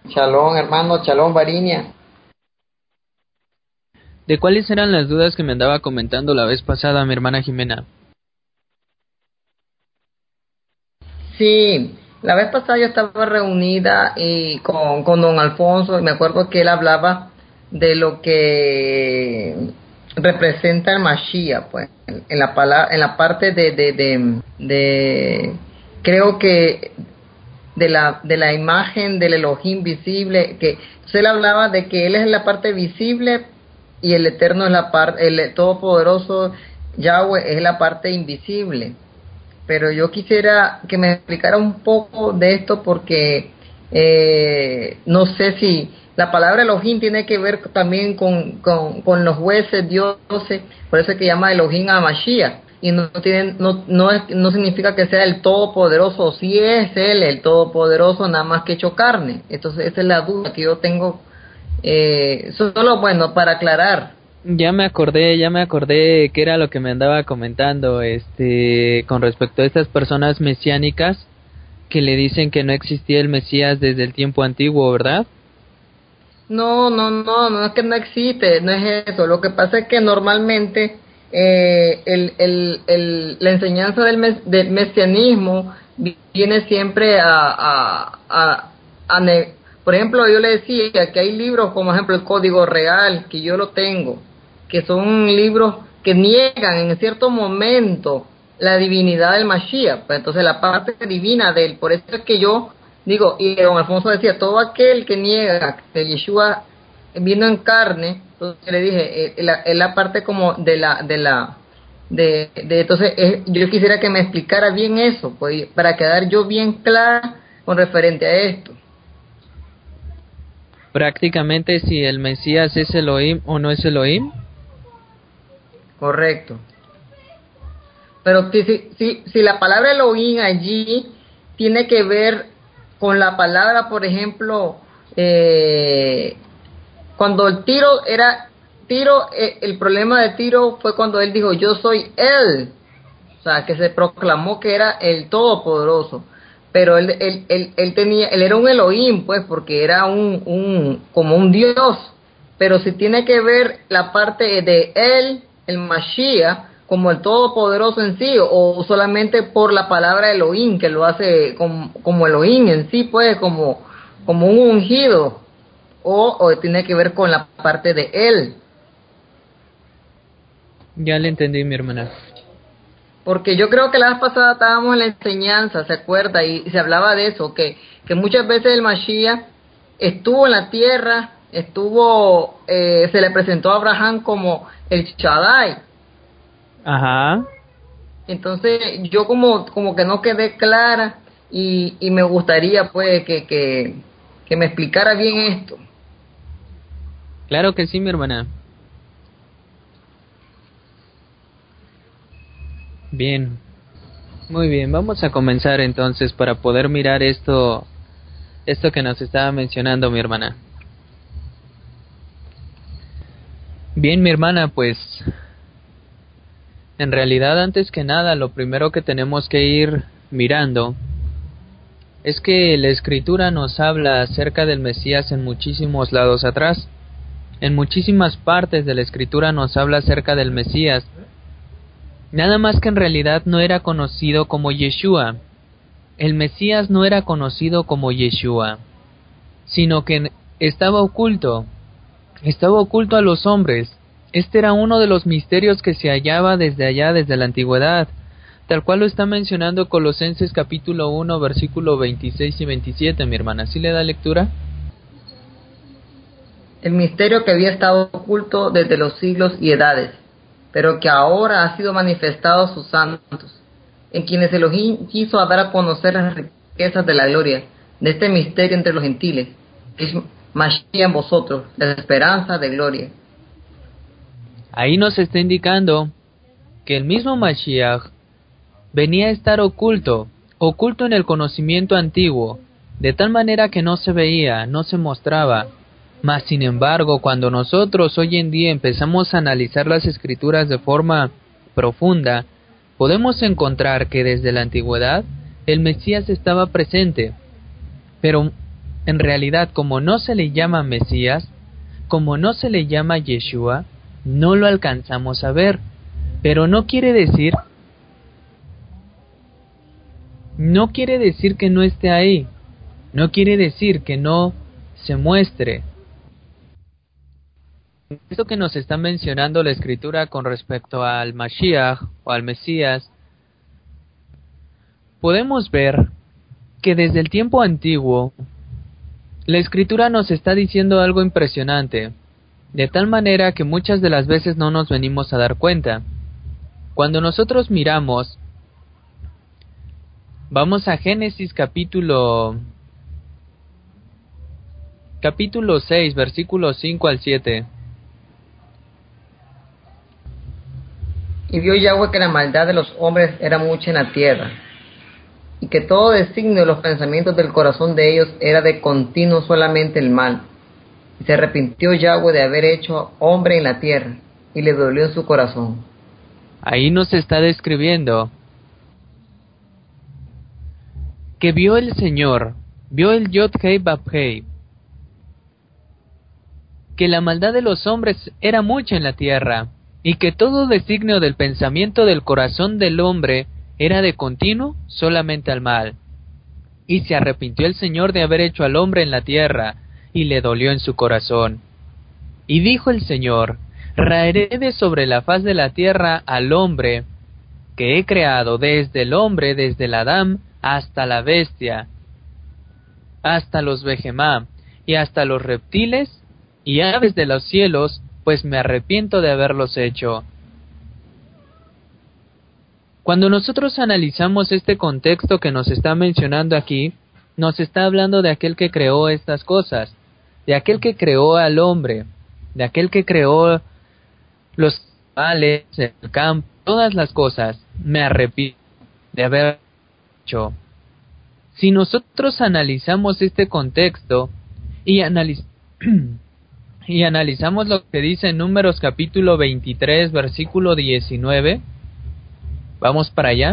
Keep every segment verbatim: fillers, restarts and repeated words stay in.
Shalom, hermano, shalom, Varinia. ¿De cuáles eran las dudas que me andaba comentando la vez pasada mi hermana Jimena? Sí, la vez pasada yo estaba reunida y con, con don Alfonso y me acuerdo que él hablaba de lo que representa el Mashiach, pues, en, en la palabra, en la parte de, de, de, de, creo que de la, de la imagen del Elohim visible, que entonces él hablaba de que él es la parte visible y el Eterno es la parte, el Todopoderoso Yahweh es la parte invisible. Pero yo quisiera que me explicara un poco de esto porque eh, no sé si la palabra Elohim tiene que ver también con, con, con los jueces, dioses, por eso es que llama Elohim a Mashiach, y no tienen, no, no, es, no significa que sea el Todopoderoso, si es Él el Todopoderoso, nada más que hecho carne. Entonces esa es la duda que yo tengo, eh, solo bueno, para aclarar. Ya me acordé, ya me acordé que era lo que me andaba comentando, este, con respecto a estas personas mesiánicas que le dicen que no existía el Mesías desde el tiempo antiguo, ¿verdad? No, no, no, no es que no existe, no es eso. Lo que pasa es que normalmente eh, el, el, el, la enseñanza del, mes, del mesianismo viene siempre a, a, a, a ne- por ejemplo, yo le decía que hay libros como, por ejemplo, el Código Real, que yo lo tengo, que son libros que niegan en cierto momento la divinidad del Mashiach, pues entonces la parte divina de él. Por eso es que yo digo, y don Alfonso decía, todo aquel que niega que Yeshua vino en carne, entonces le dije, eh, la- es la parte como de la, de la, de, de entonces eh, yo quisiera que me explicara bien eso, pues, para quedar yo bien clara con referente a esto. Prácticamente si el Mesías es Elohim o no es Elohim. Correcto. Pero si, si, si, si la palabra Elohim allí tiene que ver con la palabra, por ejemplo, eh, cuando el Tiro era Tiro, eh, el problema de Tiro fue cuando él dijo yo soy él, o sea, que se proclamó que era el Todopoderoso, pero él, él, él, él tenía, él era un Elohim, pues, porque era un, un, como un Dios, pero si tiene que ver la parte de él, el Mashiach, como el Todopoderoso en sí, o solamente por la palabra Elohim, que lo hace como, como Elohim en sí, pues, como, como un ungido, o, o tiene que ver con la parte de él. Ya le entendí, mi hermana. Porque yo creo que la vez pasada estábamos en la enseñanza, ¿se acuerda? Y se hablaba de eso, que, que muchas veces el Mashiach estuvo en la tierra, estuvo, eh, se le presentó a Abraham como el Shaddai. Ajá. Entonces yo como, como que no quedé clara y, y me gustaría pues que, que, que me explicara bien esto. Claro que sí, mi hermana. Bien. Muy bien, vamos a comenzar entonces para poder mirar esto, esto que nos estaba mencionando mi hermana. Bien, mi hermana, pues en realidad antes que nada lo primero que tenemos que ir mirando es que la escritura nos habla acerca del Mesías en muchísimos lados atrás. En muchísimas partes de la escritura nos habla acerca del Mesías. Nada más que en realidad no era conocido como Yeshua. El Mesías no era conocido como Yeshua, sino que estaba oculto. Estaba oculto a los hombres. Este era uno de los misterios que se hallaba desde allá, desde la antigüedad, tal cual lo está mencionando Colosenses capítulo uno, versículo veintiséis y veintisiete, mi hermana. ¿Sí le da lectura? El misterio que había estado oculto desde los siglos y edades, pero que ahora ha sido manifestado a sus santos, en quienes Elohim quiso dar a conocer las riquezas de la gloria de este misterio entre los gentiles, que es Mashiach en vosotros, la esperanza de gloria. Ahí nos está indicando que el mismo Mashiach venía a estar oculto, oculto en el conocimiento antiguo, de tal manera que no se veía, no se mostraba. Mas sin embargo, cuando nosotros hoy en día empezamos a analizar las escrituras de forma profunda, podemos encontrar que desde la antigüedad el Mesías estaba presente, pero en realidad, como no se le llama Mesías, como no se le llama Yeshua, no lo alcanzamos a ver. Pero no quiere decir, no quiere decir que no esté ahí. No quiere decir que no se muestre. Esto que nos está mencionando la Escritura con respecto al Mashiach o al Mesías, podemos ver que desde el tiempo antiguo, la Escritura nos está diciendo algo impresionante, de tal manera que muchas de las veces no nos venimos a dar cuenta. Cuando nosotros miramos, vamos a Génesis capítulo capítulo seis, versículos cinco al siete. Y vio Yahweh que la maldad de los hombres era mucha en la tierra, y que todo designio de los pensamientos del corazón de ellos era de continuo solamente el mal. Y se arrepintió Yahweh de haber hecho hombre en la tierra, y le dolió en su corazón. Ahí nos está describiendo que vio el Señor, vio el Yod-Hei Bab-Hei, que la maldad de los hombres era mucha en la tierra, y que todo designio del pensamiento del corazón del hombre era de continuo solamente al mal. Y se arrepintió el Señor de haber hecho al hombre en la tierra, y le dolió en su corazón. Y dijo el Señor: raeré de sobre la faz de la tierra al hombre que he creado, desde el hombre, desde el Adán, hasta la bestia, hasta los Behemá, y hasta los reptiles y aves de los cielos, pues me arrepiento de haberlos hecho. Cuando nosotros analizamos este contexto que nos está mencionando aquí, nos está hablando de aquel que creó estas cosas, de aquel que creó al hombre, de aquel que creó los animales, el campo, todas las cosas. Me arrepiento de haber hecho. Si nosotros analizamos este contexto y, analiz y analizamos lo que dice en Números capítulo veintitrés, versículo diecinueve, vamos para allá.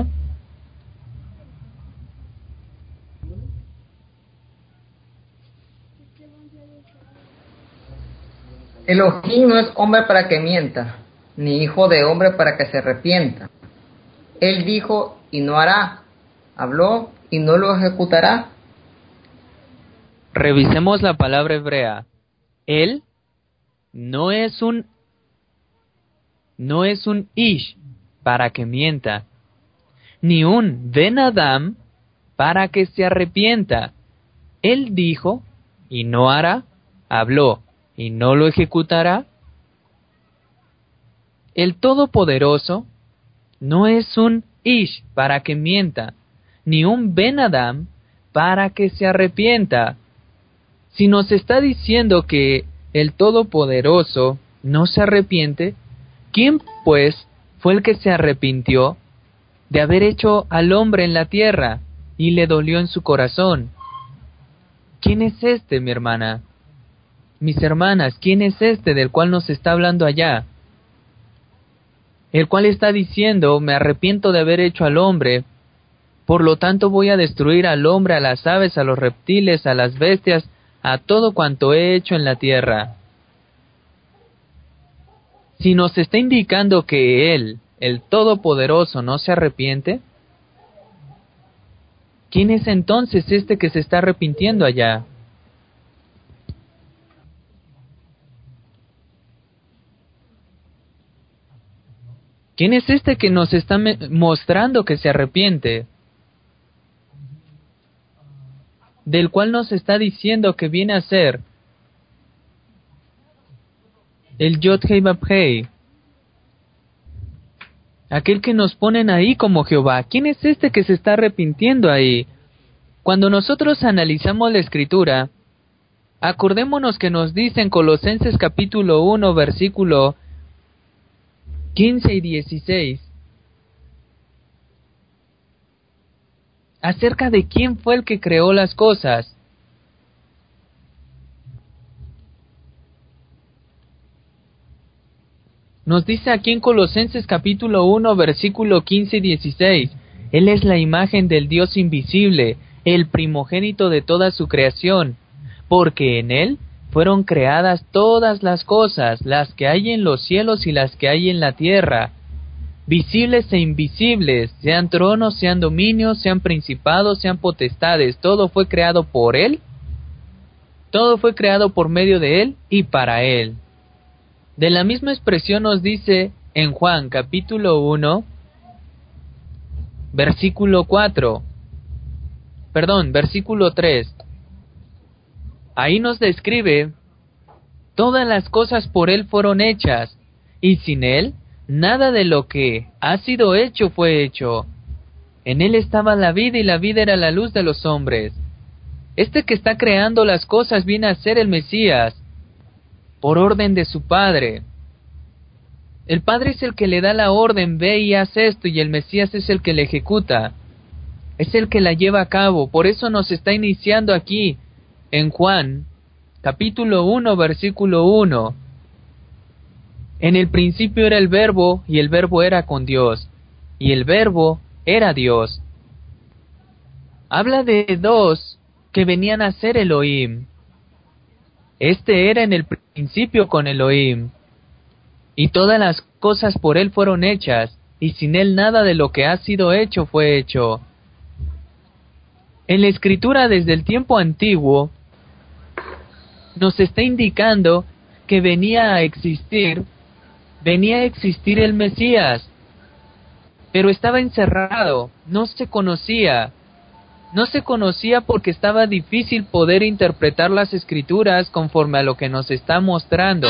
Elohim no es hombre para que mienta, ni hijo de hombre para que se arrepienta. Él dijo y no hará, habló y no lo ejecutará. Revisemos la palabra hebrea. Él no es un no es un ish para que mienta, ni un ben Adam para que se arrepienta. Él dijo y no hará, habló y no lo ejecutará. El Todopoderoso no es un ish para que mienta, ni un ben Adam para que se arrepienta. Si nos está diciendo que el Todopoderoso no se arrepiente, ¿quién pues fue el que se arrepintió de haber hecho al hombre en la tierra y le dolió en su corazón? ¿Quién es este, mi hermana? Mis hermanas, ¿quién es este del cual nos está hablando allá? El cual está diciendo: me arrepiento de haber hecho al hombre, por lo tanto voy a destruir al hombre, a las aves, a los reptiles, a las bestias, a todo cuanto he hecho en la tierra. Si nos está indicando que Él, el Todopoderoso, no se arrepiente, ¿quién es entonces este que se está arrepintiendo allá? ¿Quién es este que nos está mostrando que se arrepiente? Del cual nos está diciendo que viene a ser el Yod-Hei Bab-Hei, aquel que nos ponen ahí como Jehová. ¿Quién es este que se está arrepintiendo ahí? Cuando nosotros analizamos la Escritura, acordémonos que nos dice en Colosenses capítulo uno, versículo quince y dieciséis, acerca de quién fue el que creó las cosas. Nos dice aquí en Colosenses capítulo uno, versículo quince y dieciséis, Él es la imagen del Dios invisible, el primogénito de toda su creación, porque en él fueron creadas todas las cosas, las que hay en los cielos y las que hay en la tierra, visibles e invisibles, sean tronos, sean dominios, sean principados, sean potestades, todo fue creado por él, todo fue creado por medio de él y para él. De la misma expresión nos dice en Juan capítulo uno, versículo cuatro, perdón, versículo tres. Ahí nos describe, todas las cosas por él fueron hechas, y sin él, nada de lo que ha sido hecho fue hecho. En él estaba la vida y la vida era la luz de los hombres. Este que está creando las cosas viene a ser el Mesías, por orden de su Padre. El Padre es el que le da la orden, ve y haz esto, y el Mesías es el que la ejecuta. Es el que la lleva a cabo. Por eso nos está iniciando aquí, en Juan, capítulo uno, versículo uno. En el principio era el Verbo, y el Verbo era con Dios, y el Verbo era Dios. Habla de dos que venían a ser Elohim. Este era en el principio con Elohim, y todas las cosas por él fueron hechas, y sin él nada de lo que ha sido hecho fue hecho. En la Escritura desde el tiempo antiguo, nos está indicando que venía a existir, venía a existir el Mesías, pero estaba encerrado, no se conocía, no se conocía porque estaba difícil poder interpretar las Escrituras conforme a lo que nos está mostrando.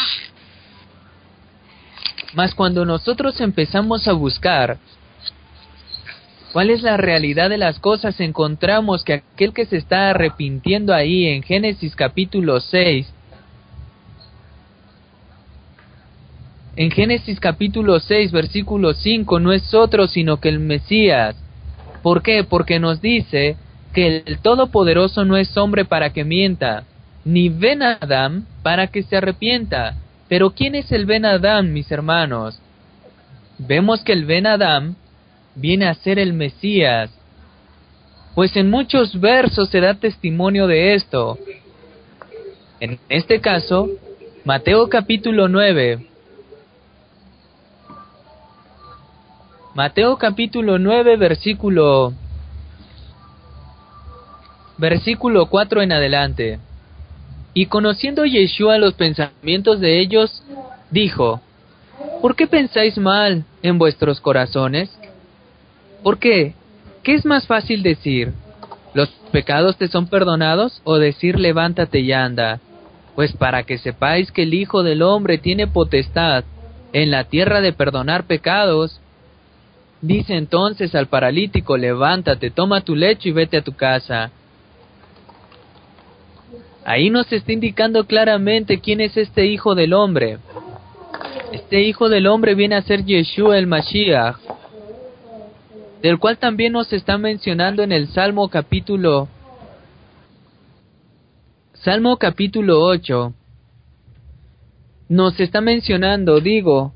Mas cuando nosotros empezamos a buscar cuál es la realidad de las cosas, encontramos que aquel que se está arrepintiendo ahí en Génesis capítulo seis, en Génesis capítulo seis, versículo cinco, no es otro sino que el Mesías. ¿Por qué? Porque nos dice que el Todopoderoso no es hombre para que mienta, ni Ben Adam para que se arrepienta. Pero ¿quién es el Ben Adam, mis hermanos? Vemos que el Ben Adam viene a ser el Mesías, pues en muchos versos se da testimonio de esto. En este caso, Mateo capítulo nueve, Mateo capítulo nueve, versículo, versículo cuatro en adelante. Y conociendo Yeshua los pensamientos de ellos, dijo, ¿por qué pensáis mal en vuestros corazones? ¿Por qué? ¿Qué es más fácil decir? ¿Los pecados te son perdonados? ¿O decir levántate y anda? Pues para que sepáis que el Hijo del Hombre tiene potestad en la tierra de perdonar pecados. Dice entonces al paralítico, levántate, toma tu lecho y vete a tu casa. Ahí nos está indicando claramente quién es este Hijo del Hombre. Este Hijo del Hombre viene a ser Yeshua el Mashiach, del cual también nos está mencionando en el Salmo capítulo Salmo capítulo ocho. Nos está mencionando, digo,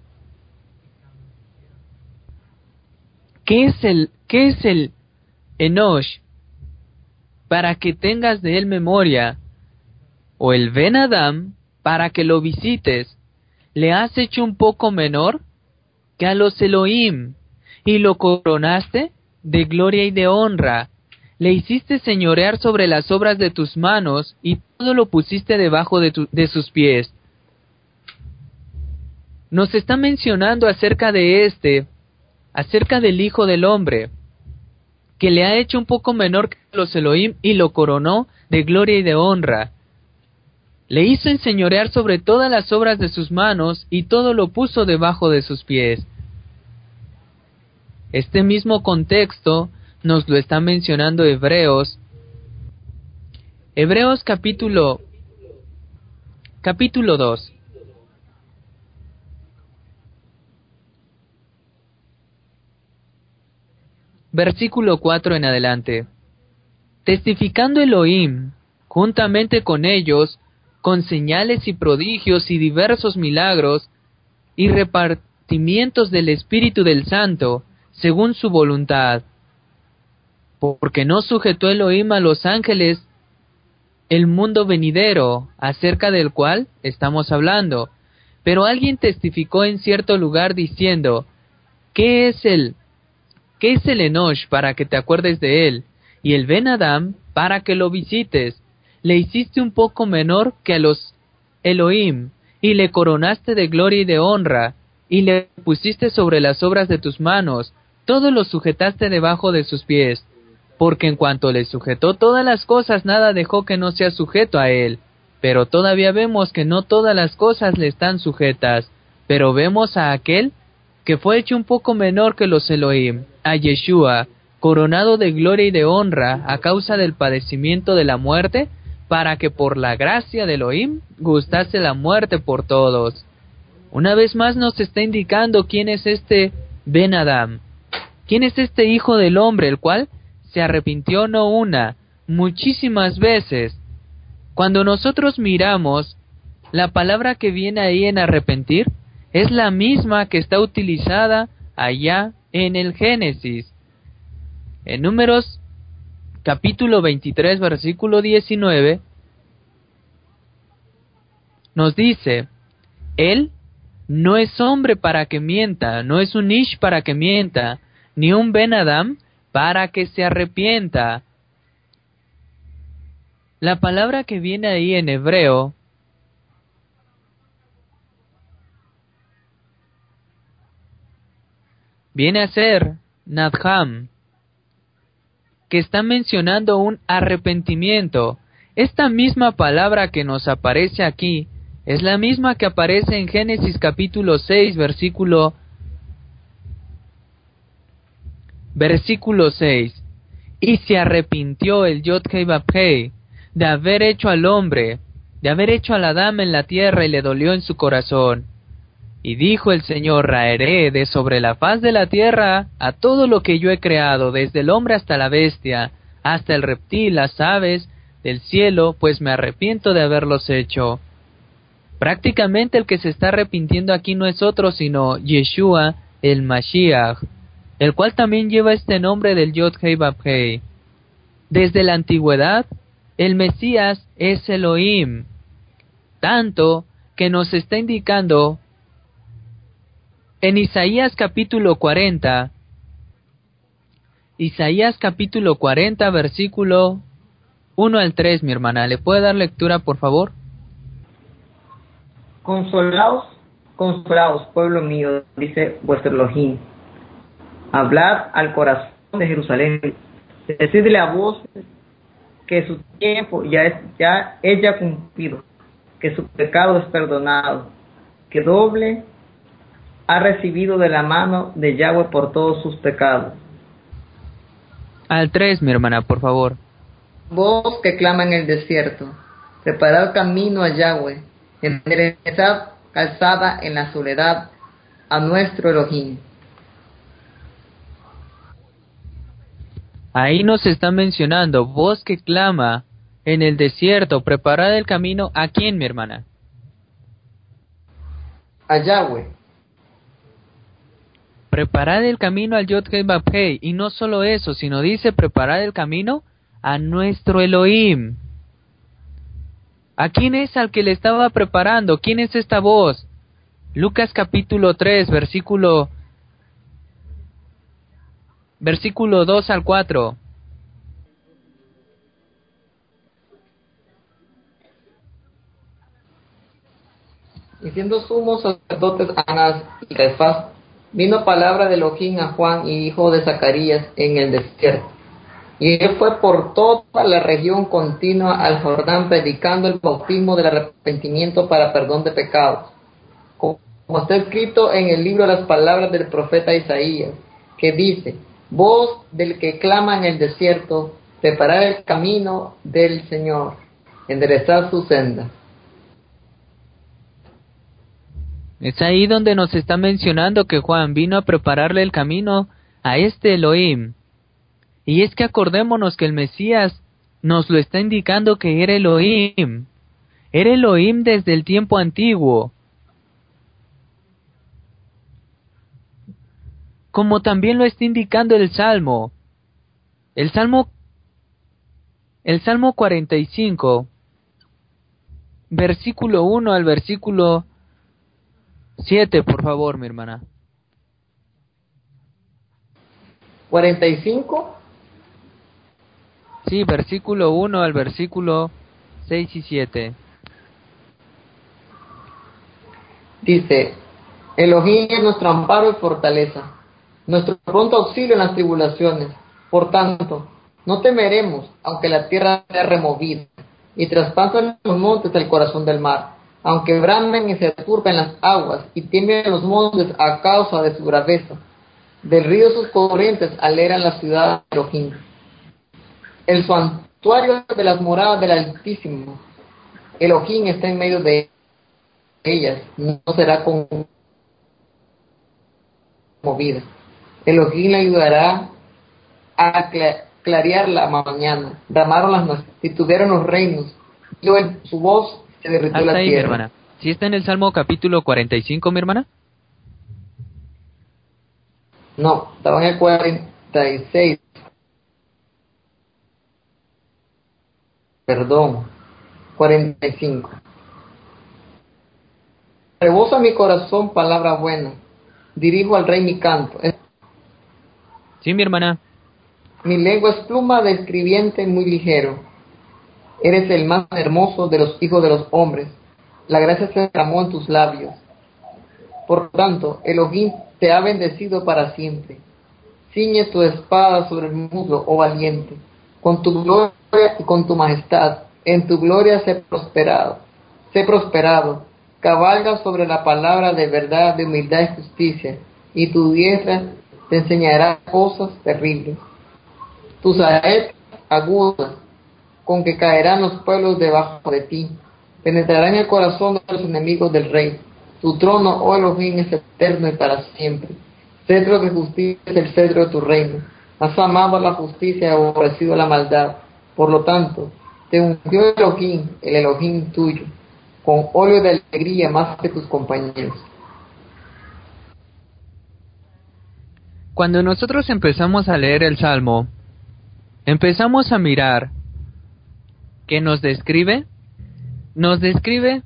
¿qué es el qué es el Enosh? Para que tengas de él memoria, o el Ben Adam, para que lo visites. ¿Le has hecho un poco menor que a los Elohim, y lo coronaste de gloria y de honra? Le hiciste señorear sobre las obras de tus manos, y todo lo pusiste debajo de, tu, de sus pies. Nos está mencionando acerca de este, acerca del Hijo del Hombre, que le ha hecho un poco menor que los Elohim, y lo coronó de gloria y de honra. Le hizo enseñorear sobre todas las obras de sus manos, y todo lo puso debajo de sus pies. Este mismo contexto nos lo está mencionando Hebreos. Hebreos capítulo, capítulo dos. Versículo cuatro en adelante. Testificando Elohim, juntamente con ellos, con señales y prodigios y diversos milagros, y repartimientos del Espíritu del Santo, según su voluntad. Porque no sujetó Elohim a los ángeles el mundo venidero, acerca del cual estamos hablando. Pero alguien testificó en cierto lugar diciendo, ¿qué es el, qué es el Enosh para que te acuerdes de él? Y el Ben Adam para que lo visites. Le hiciste un poco menor que a los Elohim, y le coronaste de gloria y de honra, y le pusiste sobre las obras de tus manos, todo lo sujetaste debajo de sus pies. Porque en cuanto le sujetó todas las cosas, nada dejó que no sea sujeto a él. Pero todavía vemos que no todas las cosas le están sujetas. Pero vemos a aquel que fue hecho un poco menor que los Elohim, a Yeshua, coronado de gloria y de honra a causa del padecimiento de la muerte, para que por la gracia de Elohim gustase la muerte por todos. Una vez más nos está indicando quién es este Ben Adam. ¿Quién es este hijo del hombre, el cual se arrepintió no una, muchísimas veces? Cuando nosotros miramos, la palabra que viene ahí en arrepentir es la misma que está utilizada allá en el Génesis. En Números capítulo veintitrés, versículo diecinueve, nos dice, Él no es hombre para que mienta, no es un Ish para que mienta, ni un Ben Adam para que se arrepienta. La palabra que viene ahí en hebreo viene a ser Nadham, que está mencionando un arrepentimiento. Esta misma palabra que nos aparece aquí es la misma que aparece en Génesis capítulo seis, versículo versículo seis. Y se arrepintió el Yod-Hei Vав-Hei de haber hecho al hombre, de haber hecho a la dama en la tierra, y le dolió en su corazón. Y dijo el Señor, raeré de sobre la faz de la tierra a todo lo que yo he creado, desde el hombre hasta la bestia, hasta el reptil, las aves del cielo, pues me arrepiento de haberlos hecho. Prácticamente el que se está arrepintiendo aquí no es otro sino Yeshua el Mashiach, el cual también lleva este nombre del Yod-Hei Vав-Hei. Desde la antigüedad, el Mesías es Elohim, tanto que nos está indicando en Isaías capítulo cuarenta, Isaías capítulo cuarenta, versículo uno al tres, mi hermana. ¿Le puede dar lectura, por favor? Consolaos, consolaos, pueblo mío, dice vuestro Elohim. Hablad al corazón de Jerusalén. Decidle a voces que su tiempo ya es ya es ya cumplido, que su pecado es perdonado, que doble ha recibido de la mano de Yahweh por todos sus pecados. Al tres, mi hermana, por favor. Voz que clama en el desierto, preparad camino a Yahweh, enderezad calzada en la soledad a nuestro Elohim. Ahí nos está mencionando, voz que clama en el desierto, preparad el camino. ¿A quién, mi hermana? A Yahweh. Preparad el camino al Yod-Hei Vав-Hei, y no solo eso, sino dice preparad el camino a nuestro Elohim. ¿A quién es al que le estaba preparando? ¿Quién es esta voz? Lucas capítulo tres, versículo versículo dos al cuatro. Y siendo sumos sacerdotes Anás y Caifás, vino palabra de Elohim a Juan, hijo de Zacarías, en el desierto. Y él fue por toda la región continua al Jordán, predicando el bautismo del arrepentimiento para perdón de pecados. Como está escrito en el libro las palabras del profeta Isaías, que dice, voz del que clama en el desierto, preparad el camino del Señor, enderezad su senda. Es ahí donde nos está mencionando que Juan vino a prepararle el camino a este Elohim. Y es que acordémonos que el Mesías nos lo está indicando que era Elohim. Era Elohim desde el tiempo antiguo. Como también lo está indicando el Salmo. El Salmo, el Salmo cuarenta y cinco versículo uno al versículo siete, por favor, mi hermana. cuarenta y cinco. Sí, versículo uno al versículo seis y siete. Dice, Elohim es nuestro amparo y fortaleza, nuestro pronto auxilio en las tribulaciones. Por tanto, no temeremos, aunque la tierra sea removida, y traspasen los montes el corazón del mar, aunque bramen y se turben las aguas, y tiemblen los montes a causa de su braveza. Del río sus corrientes aleran la ciudad de Elohim, el santuario de las moradas del Altísimo. Elohim está en medio de ellas, no será conmovida. Elohim le ayudará a cla- clarear la mañana. Ramaron las naciones, titubearon los reinos, y en su voz se derritió Hasta la ahí, mi tierra. hermana. ¿Sí está en el Salmo capítulo cuarenta y cinco, mi hermana? No, estaba en el cuarenta y seis. Perdón, cuarenta y cinco. Rebosa mi corazón palabra buena, dirijo al rey mi canto. Es- Sí, mi hermana. Mi lengua es pluma de escribiente muy ligero. Eres el más hermoso de los hijos de los hombres. La gracia se derramó en tus labios. Por tanto, Elohim te ha bendecido para siempre. Ciñe tu espada sobre el muslo, oh valiente. Con tu gloria y con tu majestad, en tu gloria sé prosperado. Sé prosperado. Cabalga sobre la palabra de verdad, de humildad y justicia, y tu diestra te enseñará cosas terribles. Tus saetas agudas, con que caerán los pueblos debajo de ti, penetrarán el corazón de los enemigos del rey. Tu trono, oh Elohim, es eterno y para siempre. Cetro de justicia es el cetro de tu reino. Has amado la justicia y aborrecido la maldad. Por lo tanto, te ungió Elohim, el Elohim tuyo, con óleo de alegría más que tus compañeros. Cuando nosotros empezamos a leer el Salmo, empezamos a mirar que nos describe, nos describe,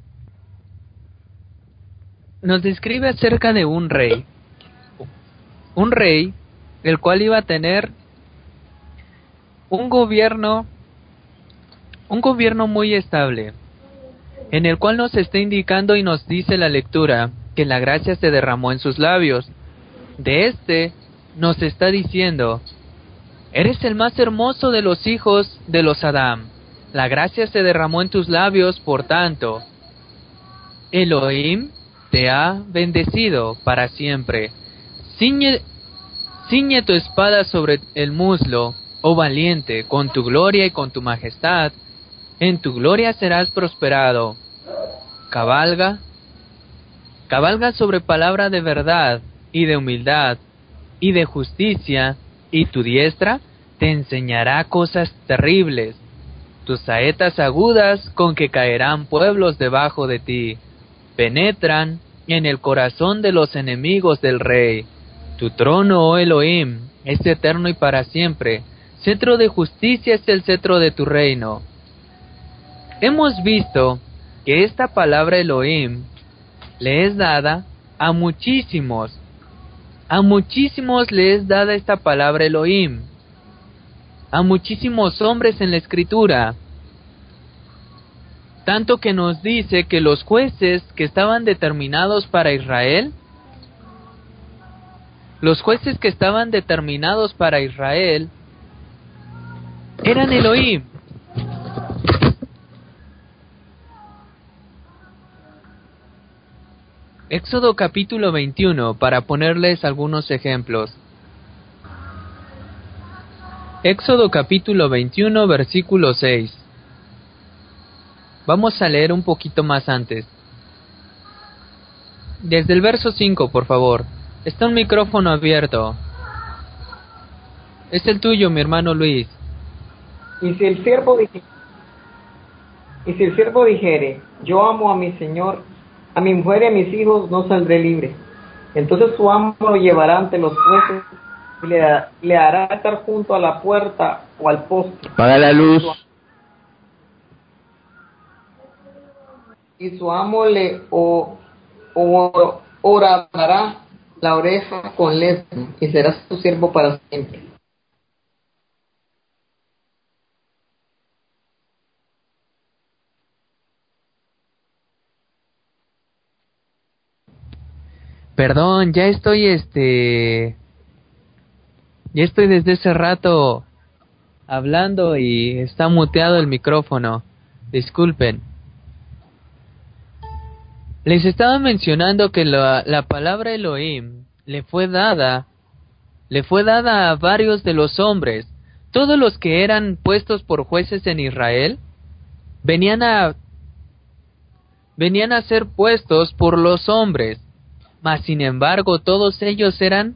nos describe acerca de un rey, un rey el cual iba a tener un gobierno, un gobierno muy estable, en el cual nos está indicando y nos dice la lectura que la gracia se derramó en sus labios. De este nos está diciendo, eres el más hermoso de los hijos de los Adán. La gracia se derramó en tus labios, por tanto, Elohim te ha bendecido para siempre. Ciñe, ciñe tu espada sobre el muslo, oh valiente, con tu gloria y con tu majestad. En tu gloria serás prosperado. Cabalga, cabalga sobre palabra de verdad y de humildad y de justicia, y tu diestra te enseñará cosas terribles. Tus saetas agudas con que caerán pueblos debajo de ti, penetran en el corazón de los enemigos del rey. Tu trono, oh Elohim, es eterno y para siempre. Cetro de justicia es el cetro de tu reino. Hemos visto que esta palabra Elohim le es dada a muchísimos. A muchísimos le es dada esta palabra Elohim. A muchísimos hombres en la Escritura. Tanto que nos dice que los jueces que estaban determinados para Israel, los jueces que estaban determinados para Israel, eran Elohim. Éxodo capítulo veintiuno, para ponerles algunos ejemplos. Éxodo capítulo veintiuno, versículo seis. Vamos a leer un poquito más antes. Desde el verso cinco, por favor. Está un micrófono abierto. Es el tuyo, mi hermano Luis. Y si el siervo dijere, y si el siervo dijere, yo amo a mi señor, a mi mujer y a mis hijos, no saldré libre. Entonces su amo lo llevará ante los jueces y le, le hará estar junto a la puerta o al poste. Apaga la luz. y su amo le o, o, horadará la oreja con lesno y será su siervo para siempre. Perdón, ya estoy este... Ya estoy desde ese rato hablando y está muteado el micrófono. Disculpen. Les estaba mencionando que la, la palabra Elohim le fue dada, le fue dada a varios de los hombres. Todos los que eran puestos por jueces en Israel venían a venían a ser puestos por los hombres, mas sin embargo todos ellos eran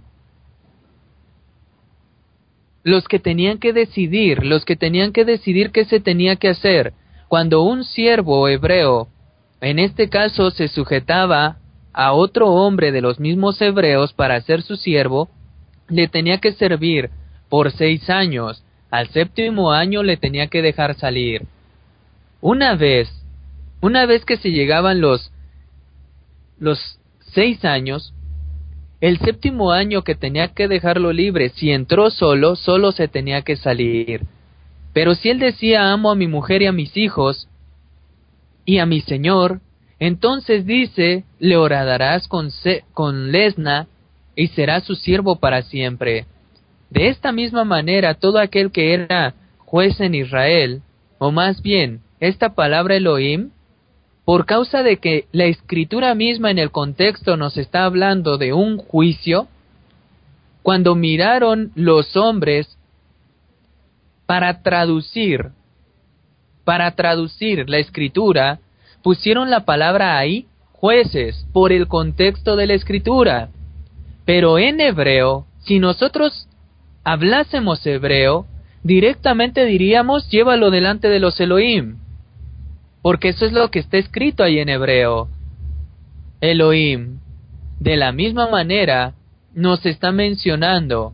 los que tenían que decidir, los que tenían que decidir qué se tenía que hacer. Cuando un siervo hebreo, en este caso, se sujetaba a otro hombre de los mismos hebreos para ser su siervo, le tenía que servir por seis años. Al séptimo año le tenía que dejar salir. Una vez, una vez que se llegaban los, los seis años, el séptimo año que tenía que dejarlo libre, si entró solo, solo se tenía que salir. Pero si él decía, amo a mi mujer y a mis hijos, y a mi señor, entonces dice, le horadarás con, se, con lesna, y será su siervo para siempre. De esta misma manera, todo aquel que era juez en Israel, o más bien, esta palabra Elohim, por causa de que la escritura misma en el contexto nos está hablando de un juicio, cuando miraron los hombres para traducir, para traducir la escritura, pusieron la palabra ahí, jueces, por el contexto de la escritura. Pero en hebreo, si nosotros hablásemos hebreo, directamente diríamos, llévalo delante de los Elohim. Porque eso es lo que está escrito ahí en hebreo. Elohim. De la misma manera, nos está mencionando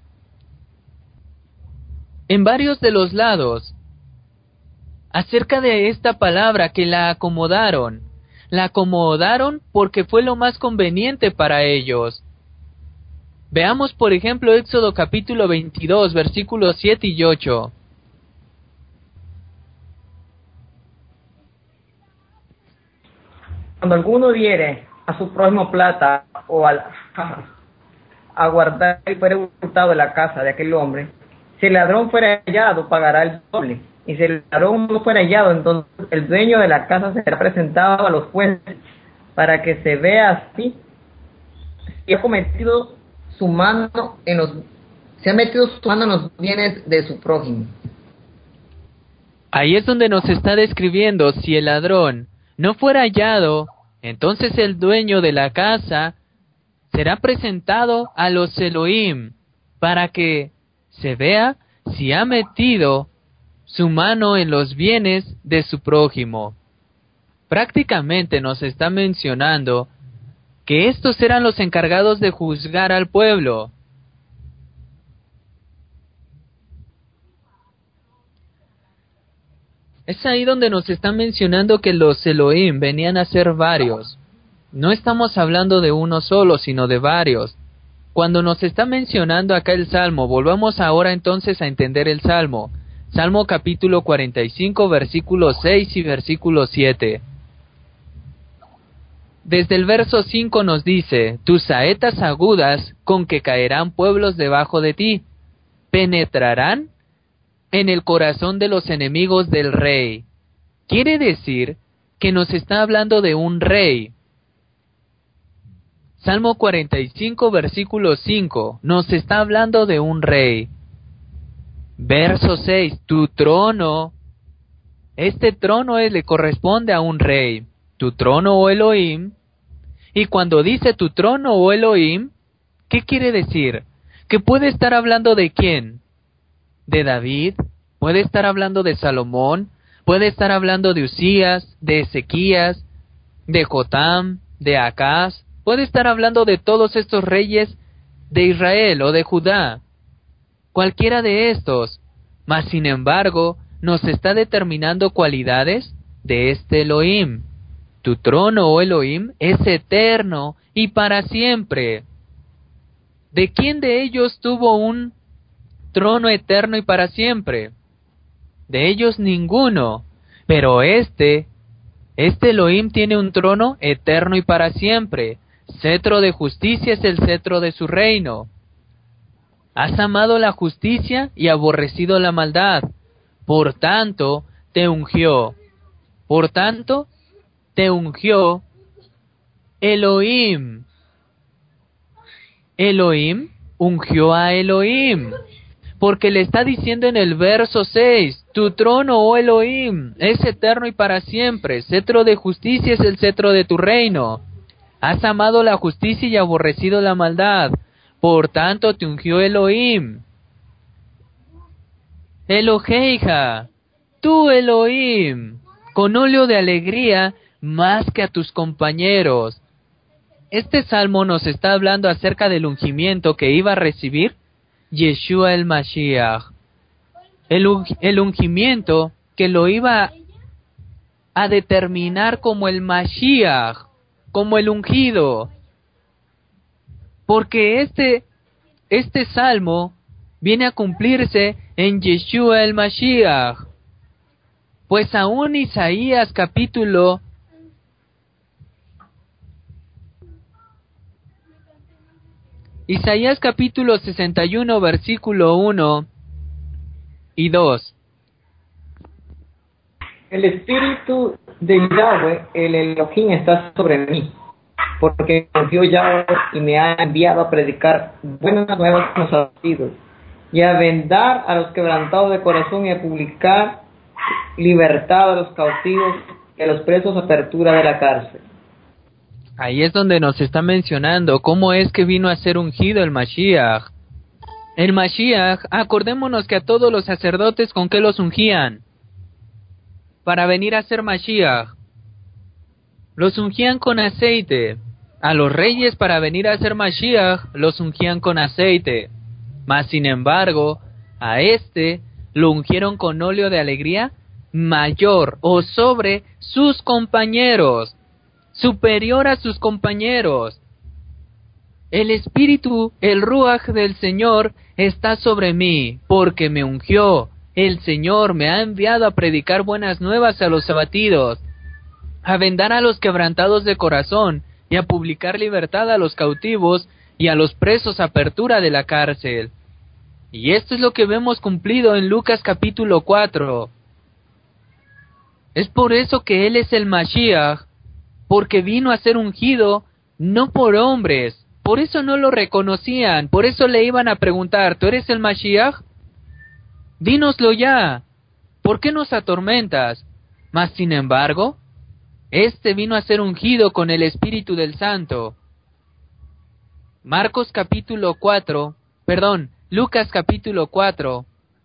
en varios de los lados acerca de esta palabra que la acomodaron. La acomodaron porque fue lo más conveniente para ellos. Veamos, por ejemplo, Éxodo capítulo veintidós, versículos siete y ocho. Cuando alguno diere a su prójimo plata o al a guardar y fuere hurtado de la casa de aquel hombre, si el ladrón fuera hallado, pagará el doble. Y si el ladrón no fuera hallado, entonces el dueño de la casa será presentado a los jueces para que se vea así si ha cometido su mano en los se ha metido su mano en los bienes de su prójimo. Ahí es donde nos está describiendo, si el ladrón no fuera hallado, entonces el dueño de la casa será presentado a los Elohim para que se vea si ha metido su mano en los bienes de su prójimo. Prácticamente nos está mencionando que estos eran los encargados de juzgar al pueblo. Es ahí donde nos está mencionando que los Elohim venían a ser varios. No estamos hablando de uno solo, sino de varios. Cuando nos está mencionando acá el Salmo, volvamos ahora entonces a entender el Salmo. Salmo capítulo cuarenta y cinco, versículo seis y versículo siete. Desde el verso cinco nos dice, tus saetas agudas con que caerán pueblos debajo de ti, penetrarán en el corazón de los enemigos del rey. Quiere decir que nos está hablando de un rey. Salmo cuarenta y cinco, versículo cinco, nos está hablando de un rey. Verso seis, tu trono, este trono es, le corresponde a un rey, tu trono, oh Elohim. Y cuando dice tu trono, oh Elohim, ¿qué quiere decir? Que puede estar hablando de quién, de David, puede estar hablando de Salomón, puede estar hablando de Usías, de Ezequías, de Jotam, de Acaz, puede estar hablando de todos estos reyes de Israel o de Judá, cualquiera de estos, mas sin embargo nos está determinando cualidades de este Elohim. Tu trono, oh Elohim, es eterno y para siempre. ¿De quién de ellos tuvo un trono eterno y para siempre? De ellos ninguno. Pero este, este Elohim tiene un trono eterno y para siempre. Cetro de justicia es el cetro de su reino. Has amado la justicia y aborrecido la maldad. Por tanto, te ungió. Por tanto, te ungió Elohim. Elohim ungió a Elohim. Porque le está diciendo en el verso seis, tu trono, oh Elohim, es eterno y para siempre. Cetro de justicia es el cetro de tu reino. Has amado la justicia y aborrecido la maldad. Por tanto, te ungió Elohim. Eloheija, tú Elohim, con óleo de alegría más que a tus compañeros. Este salmo nos está hablando acerca del ungimiento que iba a recibir Yeshua el Mashiach. El, el ungimiento que lo iba a determinar como el Mashiach, como el ungido. Porque este, este salmo viene a cumplirse en Yeshua el Mashiach. Pues aún Isaías capítulo Isaías capítulo sesenta y uno versículo uno y dos. El espíritu de Yahweh, el Elohim, está sobre mí, porque confió Yahweh y me ha enviado a predicar buenas nuevas a los abatidos, y a vendar a los quebrantados de corazón, y a publicar libertad a los cautivos y a los presos apertura de la cárcel. Ahí es donde nos está mencionando cómo es que vino a ser ungido el Mashiach. El Mashiach, acordémonos que a todos los sacerdotes, ¿con qué los ungían? Para venir a ser Mashiach. Los ungían con aceite. A los reyes, para venir a ser Mashiach, los ungían con aceite. Mas sin embargo, a este lo ungieron con óleo de alegría mayor o sobre sus compañeros, superior a sus compañeros. El Espíritu, el Ruach del Señor está sobre mí, porque me ungió. El Señor me ha enviado a predicar buenas nuevas a los abatidos, a vendar a los quebrantados de corazón, y a publicar libertad a los cautivos, y a los presos apertura de la cárcel. Y esto es lo que vemos cumplido en Lucas capítulo cuatro. Es por eso que Él es el Mashiach, porque vino a ser ungido no por hombres. Por eso no lo reconocían, por eso le iban a preguntar, ¿tú eres el Mashiach? Dínoslo ya, ¿por qué nos atormentas? Mas sin embargo, este vino a ser ungido con el Espíritu del Santo. Marcos capítulo cuatro, perdón, Lucas capítulo cuatro,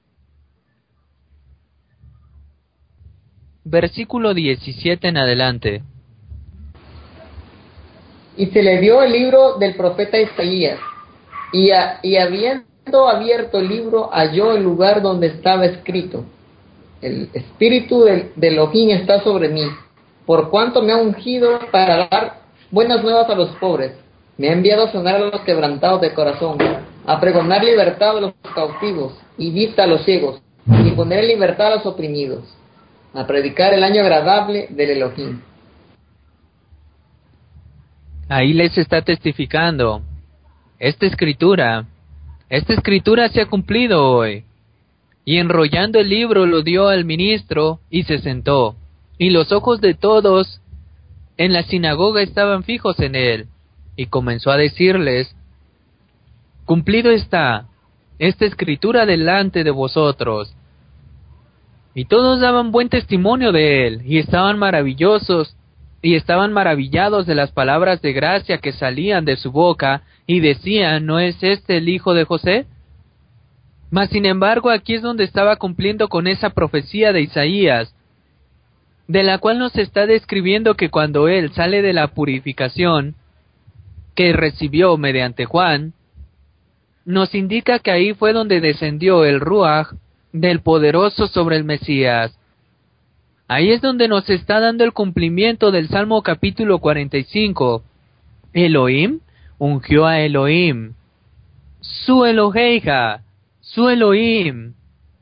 versículo diecisiete en adelante. Y se le dio el libro del profeta Isaías, y, a, y habiendo abierto el libro, halló el lugar donde estaba escrito: el espíritu del, de Elohim está sobre mí, por cuanto me ha ungido para dar buenas nuevas a los pobres, me ha enviado a sanar a los quebrantados de corazón, a pregonar libertad a los cautivos, y vista a los ciegos, y poner en libertad a los oprimidos, a predicar el año agradable del Elohim. Ahí les está testificando. Esta escritura, esta escritura se ha cumplido hoy. Y enrollando el libro lo dio al ministro y se sentó. Y los ojos de todos en la sinagoga estaban fijos en él. Y comenzó a decirles: cumplido está esta escritura delante de vosotros. Y todos daban buen testimonio de él, y estaban maravillosos, y estaban maravillados de las palabras de gracia que salían de su boca, y decían: ¿no es este el hijo de José? Mas sin embargo, aquí es donde estaba cumpliendo con esa profecía de Isaías, de la cual nos está describiendo que cuando él sale de la purificación que recibió mediante Juan, nos indica que ahí fue donde descendió el Ruach del poderoso sobre el Mesías. Ahí es donde nos está dando el cumplimiento del Salmo capítulo cuarenta y cinco. Elohim ungió a Elohim. Su Eloheija, su Elohim.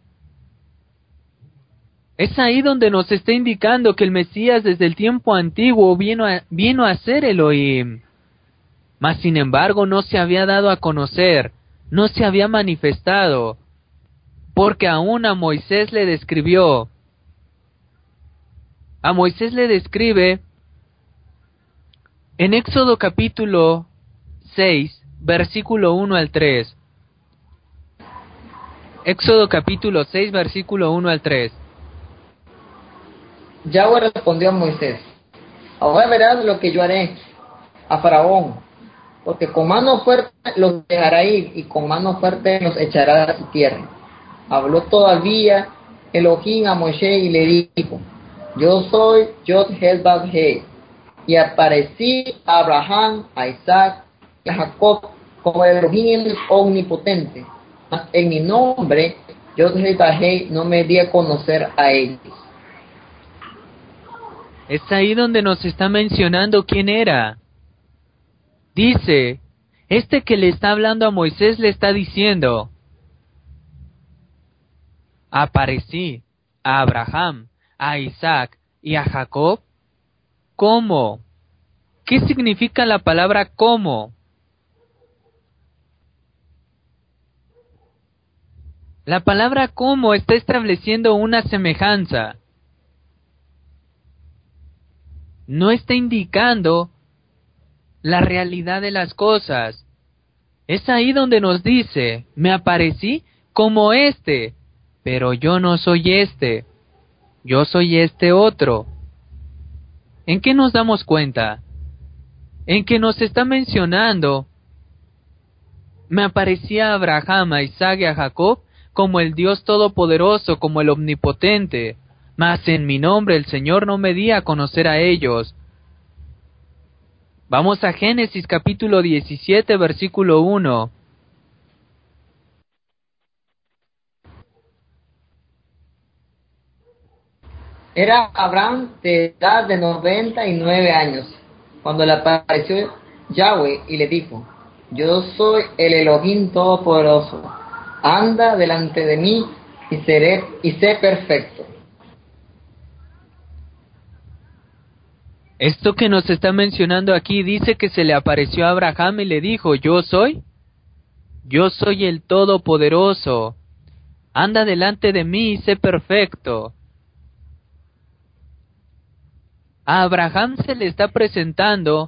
Es ahí donde nos está indicando que el Mesías desde el tiempo antiguo vino a, vino a ser Elohim. Mas sin embargo no se había dado a conocer, no se había manifestado, porque aún a Moisés le describió. A Moisés le describe en Éxodo capítulo seis, versículo uno al tres. Éxodo capítulo seis, versículo uno al tres. Yahweh respondió a Moisés: ahora verás lo que yo haré a Faraón, porque con mano fuerte los dejará ir y con mano fuerte los echará a su tierra. Habló todavía Elohim a Moisés y le dijo: yo soy Yod-Hel-Vav-He, y aparecí a Abraham, a Isaac y a Jacob como Elohim el omnipotente, mas en mi nombre Yod-Hel-Vav-He no me di a conocer a ellos. Es ahí donde nos está mencionando quién era. Dice, este que le está hablando a Moisés le está diciendo: aparecí a Abraham, a Isaac y a Jacob. ¿Cómo? ¿Qué significa la palabra cómo? La palabra cómo está estableciendo una semejanza. No está indicando la realidad de las cosas. Es ahí donde nos dice, me aparecí como este, pero yo no soy este, yo soy este otro. ¿En qué nos damos cuenta? En que nos está mencionando, me aparecía a Abraham, a Isaac y a Jacob como el Dios Todopoderoso, como el Omnipotente, mas en mi nombre el Señor no me di a conocer a ellos. Vamos a Génesis capítulo diecisiete, versículo uno. Era Abraham de edad de noventa y nueve años, cuando le apareció Yahweh y le dijo: yo soy el Elohim Todopoderoso, anda delante de mí y seré y sé perfecto. Esto que nos está mencionando aquí dice que se le apareció a Abraham y le dijo, yo soy, yo soy el Todopoderoso, anda delante de mí y sé perfecto. A Abraham se le está presentando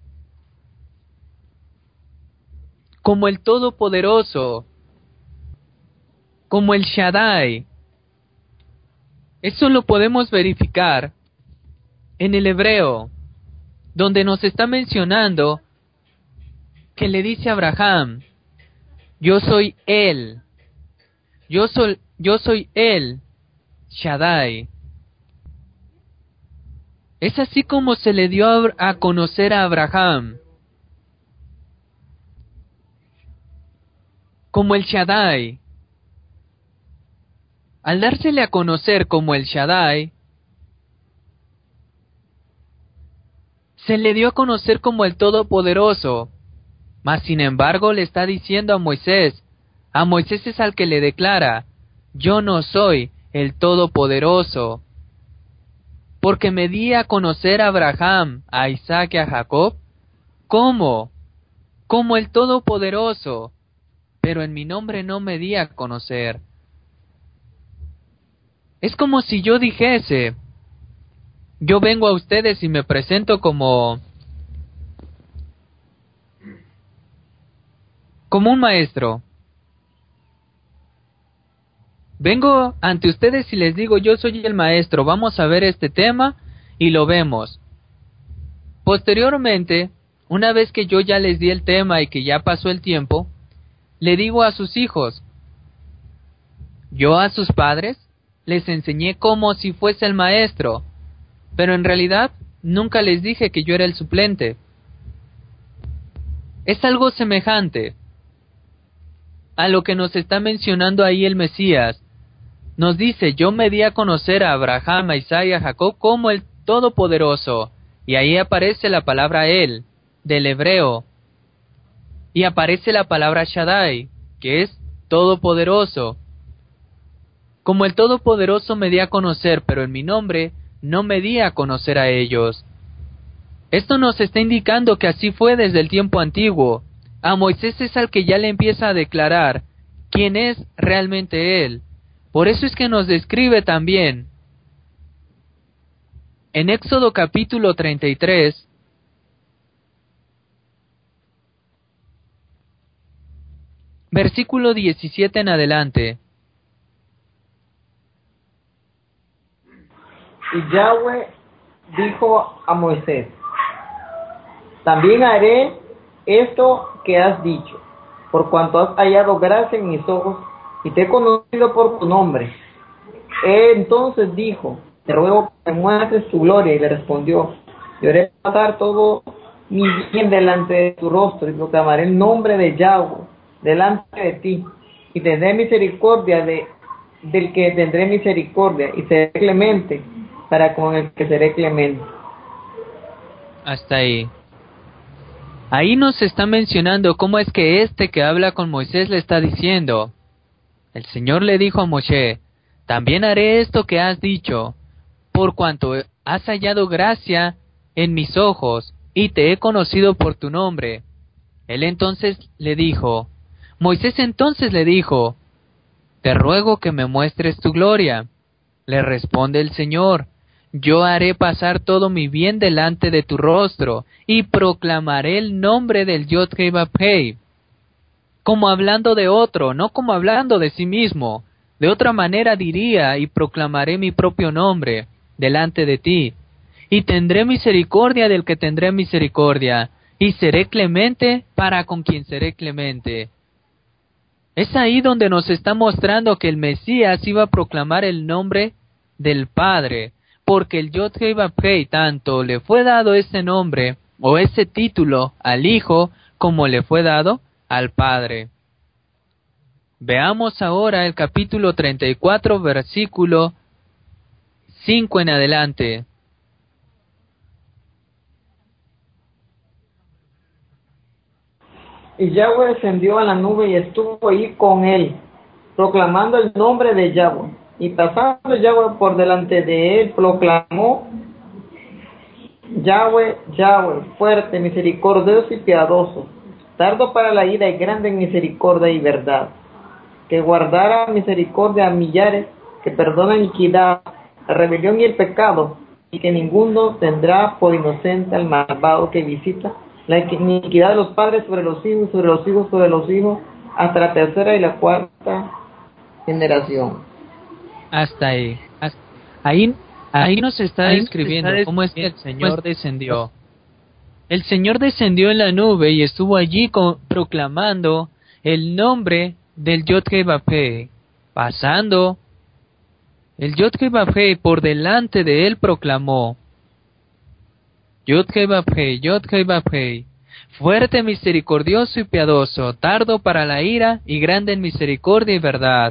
como el Todopoderoso, como el Shaddai. Eso lo podemos verificar en el hebreo, donde nos está mencionando que le dice a Abraham, yo soy él, yo soy, yo soy él, Shaddai. Es así como se le dio a conocer a Abraham, como el Shaddai. Al dársele a conocer como el Shaddai, se le dio a conocer como el Todopoderoso, mas sin embargo le está diciendo a Moisés, a Moisés es al que le declara, yo no soy el Todopoderoso, porque me di a conocer a Abraham, a Isaac y a Jacob, ¿cómo? Como el Todopoderoso, pero en mi nombre no me di a conocer. Es como si yo dijese, yo vengo a ustedes y me presento como como un maestro. Vengo ante ustedes y les digo, yo soy el maestro, vamos a ver este tema y lo vemos. Posteriormente, una vez que yo ya les di el tema y que ya pasó el tiempo, le digo a sus hijos, yo a sus padres les enseñé como si fuese el maestro, pero en realidad nunca les dije que yo era el suplente. Es algo semejante a lo que nos está mencionando ahí el Mesías, Nos dice, yo me di a conocer a Abraham, a Isaac y a Jacob como el Todopoderoso. Y ahí aparece la palabra Él, del hebreo. Y aparece la palabra Shaddai, que es Todopoderoso. Como el Todopoderoso me di a conocer, pero en mi nombre no me di a conocer a ellos. Esto nos está indicando que así fue desde el tiempo antiguo. A Moisés es al que ya le empieza a declarar quién es realmente él. Por eso es que nos describe también en Éxodo capítulo treinta y tres, versículo diecisiete en adelante. Y Yahweh dijo a Moisés: también haré esto que has dicho, por cuanto has hallado gracia en mis ojos y te he conocido por tu nombre. Él entonces dijo: te ruego que me muestres tu gloria. Y le respondió: yo haré pasar todo mi bien delante de tu rostro y proclamaré el nombre de Yahweh delante de ti, y tendré misericordia de, del que tendré misericordia, y seré clemente para con el que seré clemente. Hasta ahí. Ahí nos está mencionando cómo es que este que habla con Moisés le está diciendo. El Señor le dijo a Moshe: también haré esto que has dicho, por cuanto has hallado gracia en mis ojos, y te he conocido por tu nombre. Él entonces le dijo, Moisés entonces le dijo: te ruego que me muestres tu gloria. Le responde el Señor: yo haré pasar todo mi bien delante de tu rostro, y proclamaré el nombre del Yod-Heh-Vav-Heh, como hablando de otro, no como hablando de sí mismo. De otra manera diría: y proclamaré mi propio nombre delante de ti, y tendré misericordia del que tendré misericordia, y seré clemente para con quien seré clemente. Es ahí donde nos está mostrando que el Mesías iba a proclamar el nombre del Padre, porque el Yod-Heh-Vav-Heh tanto le fue dado ese nombre o ese título al Hijo como le fue dado al Padre. Veamos ahora el capítulo treinta y cuatro, versículo cinco en adelante. Y Yahweh descendió a la nube y estuvo ahí con él, proclamando el nombre de Yahweh. Y pasando Yahweh por delante de él, proclamó: Yahweh, Yahweh, fuerte, misericordioso y piadoso, tardo para la ira y grande en misericordia y verdad, que guardará misericordia a millares, que perdona iniquidad, la rebelión y el pecado, y que ninguno tendrá por inocente al malvado que visita la iniquidad de los padres sobre los hijos, sobre los hijos, sobre los hijos, hasta la tercera y la cuarta generación. Hasta ahí. Hasta ahí, ahí nos está Ahí describiendo está cómo es que el describiendo Señor descendió. El Señor descendió en la nube y estuvo allí con, proclamando el nombre del Yod-Heh-Vav-Heh, pasando el Yod-Heh-Vav-Heh por delante de él proclamó: Yod-Heh-Vav-Heh, Yod-Heh-Vav-Heh, fuerte, misericordioso y piadoso, tardo para la ira y grande en misericordia y verdad.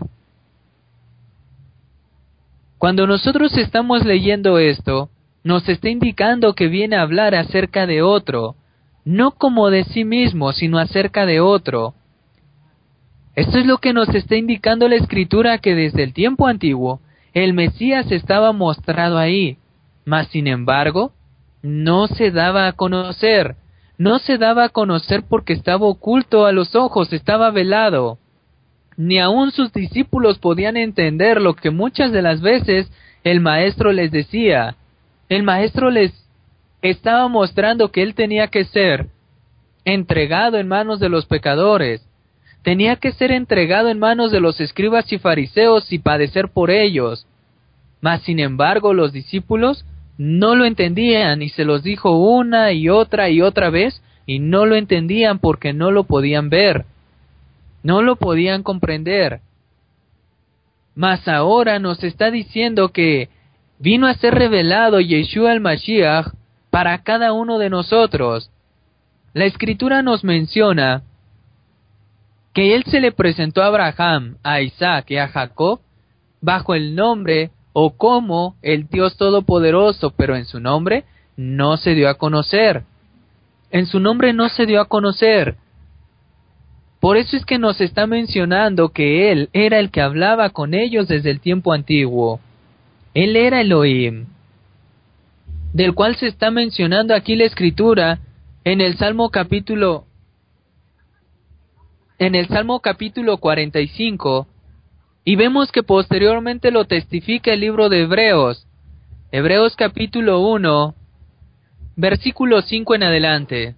Cuando nosotros estamos leyendo esto, nos está indicando que viene a hablar acerca de otro, no como de sí mismo, sino acerca de otro. Esto es lo que nos está indicando la Escritura, que desde el tiempo antiguo el Mesías estaba mostrado ahí, mas sin embargo no se daba a conocer, no se daba a conocer porque estaba oculto a los ojos, estaba velado. Ni aun sus discípulos podían entender lo que muchas de las veces el Maestro les decía. El Maestro les estaba mostrando que él tenía que ser entregado en manos de los pecadores, tenía que ser entregado en manos de los escribas y fariseos y padecer por ellos. Mas sin embargo los discípulos no lo entendían, y se los dijo una y otra y otra vez, y no lo entendían porque no lo podían ver, no lo podían comprender. Mas ahora nos está diciendo que vino a ser revelado Yeshua el Mashiach para cada uno de nosotros. La Escritura nos menciona que él se le presentó a Abraham, a Isaac y a Jacob bajo el nombre o como el Dios Todopoderoso, pero en su nombre no se dio a conocer. En su nombre no se dio a conocer. Por eso es que nos está mencionando que Él era el que hablaba con ellos desde el tiempo antiguo. Él era Elohim, del cual se está mencionando aquí la Escritura en el Salmo capítulo en el Salmo capítulo cuarenta y cinco, y vemos que posteriormente lo testifica el libro de Hebreos, Hebreos capítulo uno, versículo cinco en adelante.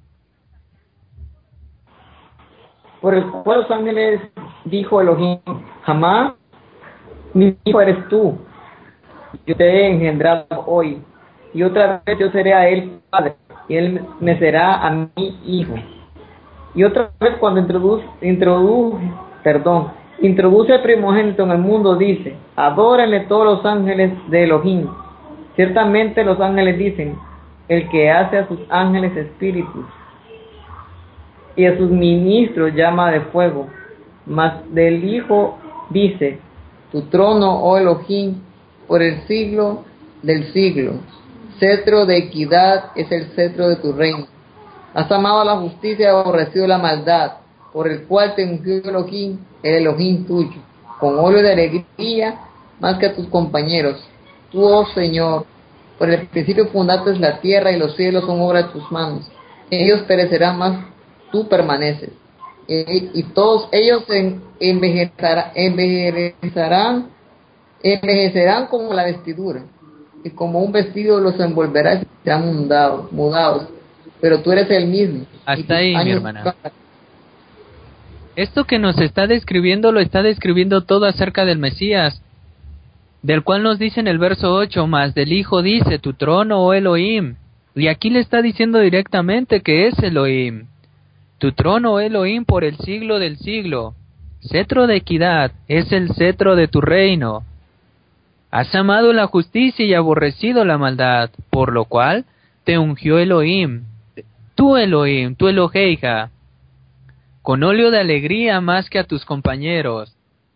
Por el cual los ángeles dijo Elohim, jamás mi hijo eres tú, yo te he engendrado hoy, y otra vez yo seré a él padre, y él me será a mí hijo. Y otra vez cuando introduce, introduce, perdón, introduce el primogénito en el mundo, dice, adórenle todos los ángeles de Elohim. Ciertamente los ángeles dicen, el que hace a sus ángeles espíritus, y a sus ministros llama de fuego. Mas del Hijo dice, tu trono, oh Elohim, por el siglo del siglo. Cetro de equidad es el cetro de tu reino. Has amado la justicia y aborrecido la maldad, por el cual te ungió Elohim, el Elohim tuyo, con óleo de alegría más que a tus compañeros. Tú, oh Señor, por el principio fundaste la tierra y los cielos son obra de tus manos. Ellos perecerán, mas tú permaneces. Y, y todos ellos en, envejecerán, envejecerán, envejecerán como la vestidura, y como un vestido los envolverá y serán mudados, mudados. Pero tú eres el mismo. Hasta ahí, mi hermana. Esto que nos está describiendo lo está describiendo todo acerca del Mesías, del cual nos dice en el verso ocho, más del Hijo dice, tu trono, oh Elohim. Y aquí le está diciendo directamente que es Elohim. Tu trono, oh Elohim, por el siglo del siglo. Cetro de equidad es el cetro de tu reino. Has amado la justicia y aborrecido la maldad, por lo cual te ungió Elohim. Tú Elohim, tú Eloheija, con óleo de alegría más que a tus compañeros.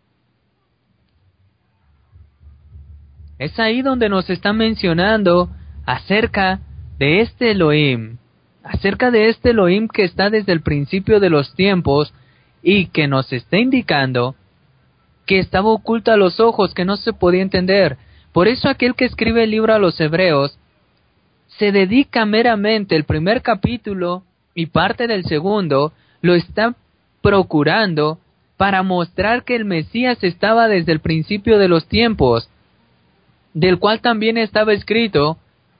Es ahí donde nos está mencionando acerca de este Elohim, acerca de este Elohim que está desde el principio de los tiempos y que nos está indicando que estaba oculto a los ojos, que no se podía entender. Por eso aquel que escribe el libro a los Hebreos se dedica meramente el primer capítulo y parte del segundo, lo está procurando para mostrar que el Mesías estaba desde el principio de los tiempos, del cual también estaba escrito,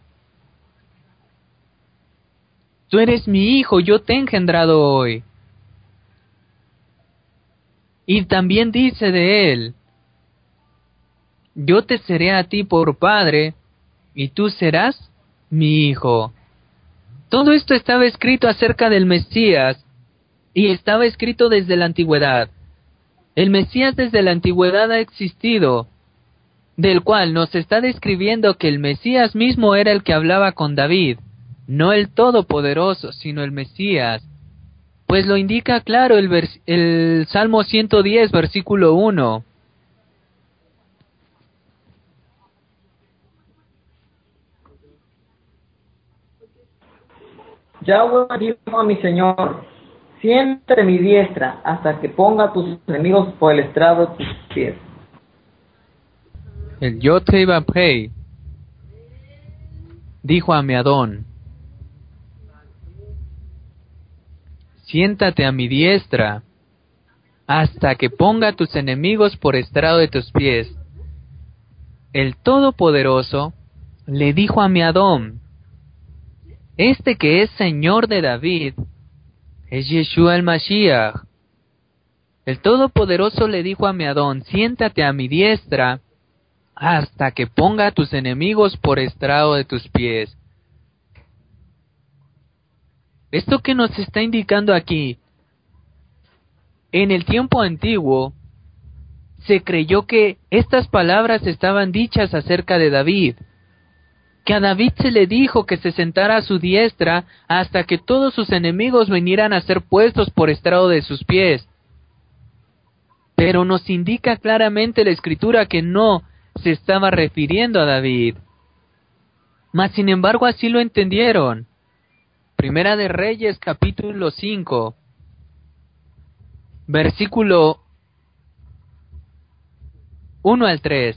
tú eres mi hijo, yo te he engendrado hoy. Y también dice de él, yo te seré a ti por padre, y tú serás mi hijo. Todo esto estaba escrito acerca del Mesías, y estaba escrito desde la antigüedad. El Mesías desde la antigüedad ha existido, del cual nos está describiendo que el Mesías mismo era el que hablaba con David, no el Todopoderoso, sino el Mesías. Pues lo indica claro el, vers- el Salmo ciento diez, versículo uno. Yahweh dijo a mi Señor, siéntate a mi diestra hasta que ponga a tus enemigos por el estrado de tus pies. El Yod-Heh-Vav-Heh dijo a mi Adón, siéntate a mi diestra hasta que ponga a tus enemigos por estrado de tus pies. El Todopoderoso le dijo a mi Adón, este que es Señor de David, es Yeshua el Mashiach. El Todopoderoso le dijo a mi Adón, siéntate a mi diestra hasta que ponga a tus enemigos por estrado de tus pies. Esto que nos está indicando aquí, en el tiempo antiguo, se creyó que estas palabras estaban dichas acerca de David, que a David se le dijo que se sentara a su diestra hasta que todos sus enemigos vinieran a ser puestos por estrado de sus pies. Pero nos indica claramente la Escritura que no se estaba refiriendo a David. Mas sin embargo así lo entendieron. Primera de Reyes, capítulo cinco, versículo uno al tres.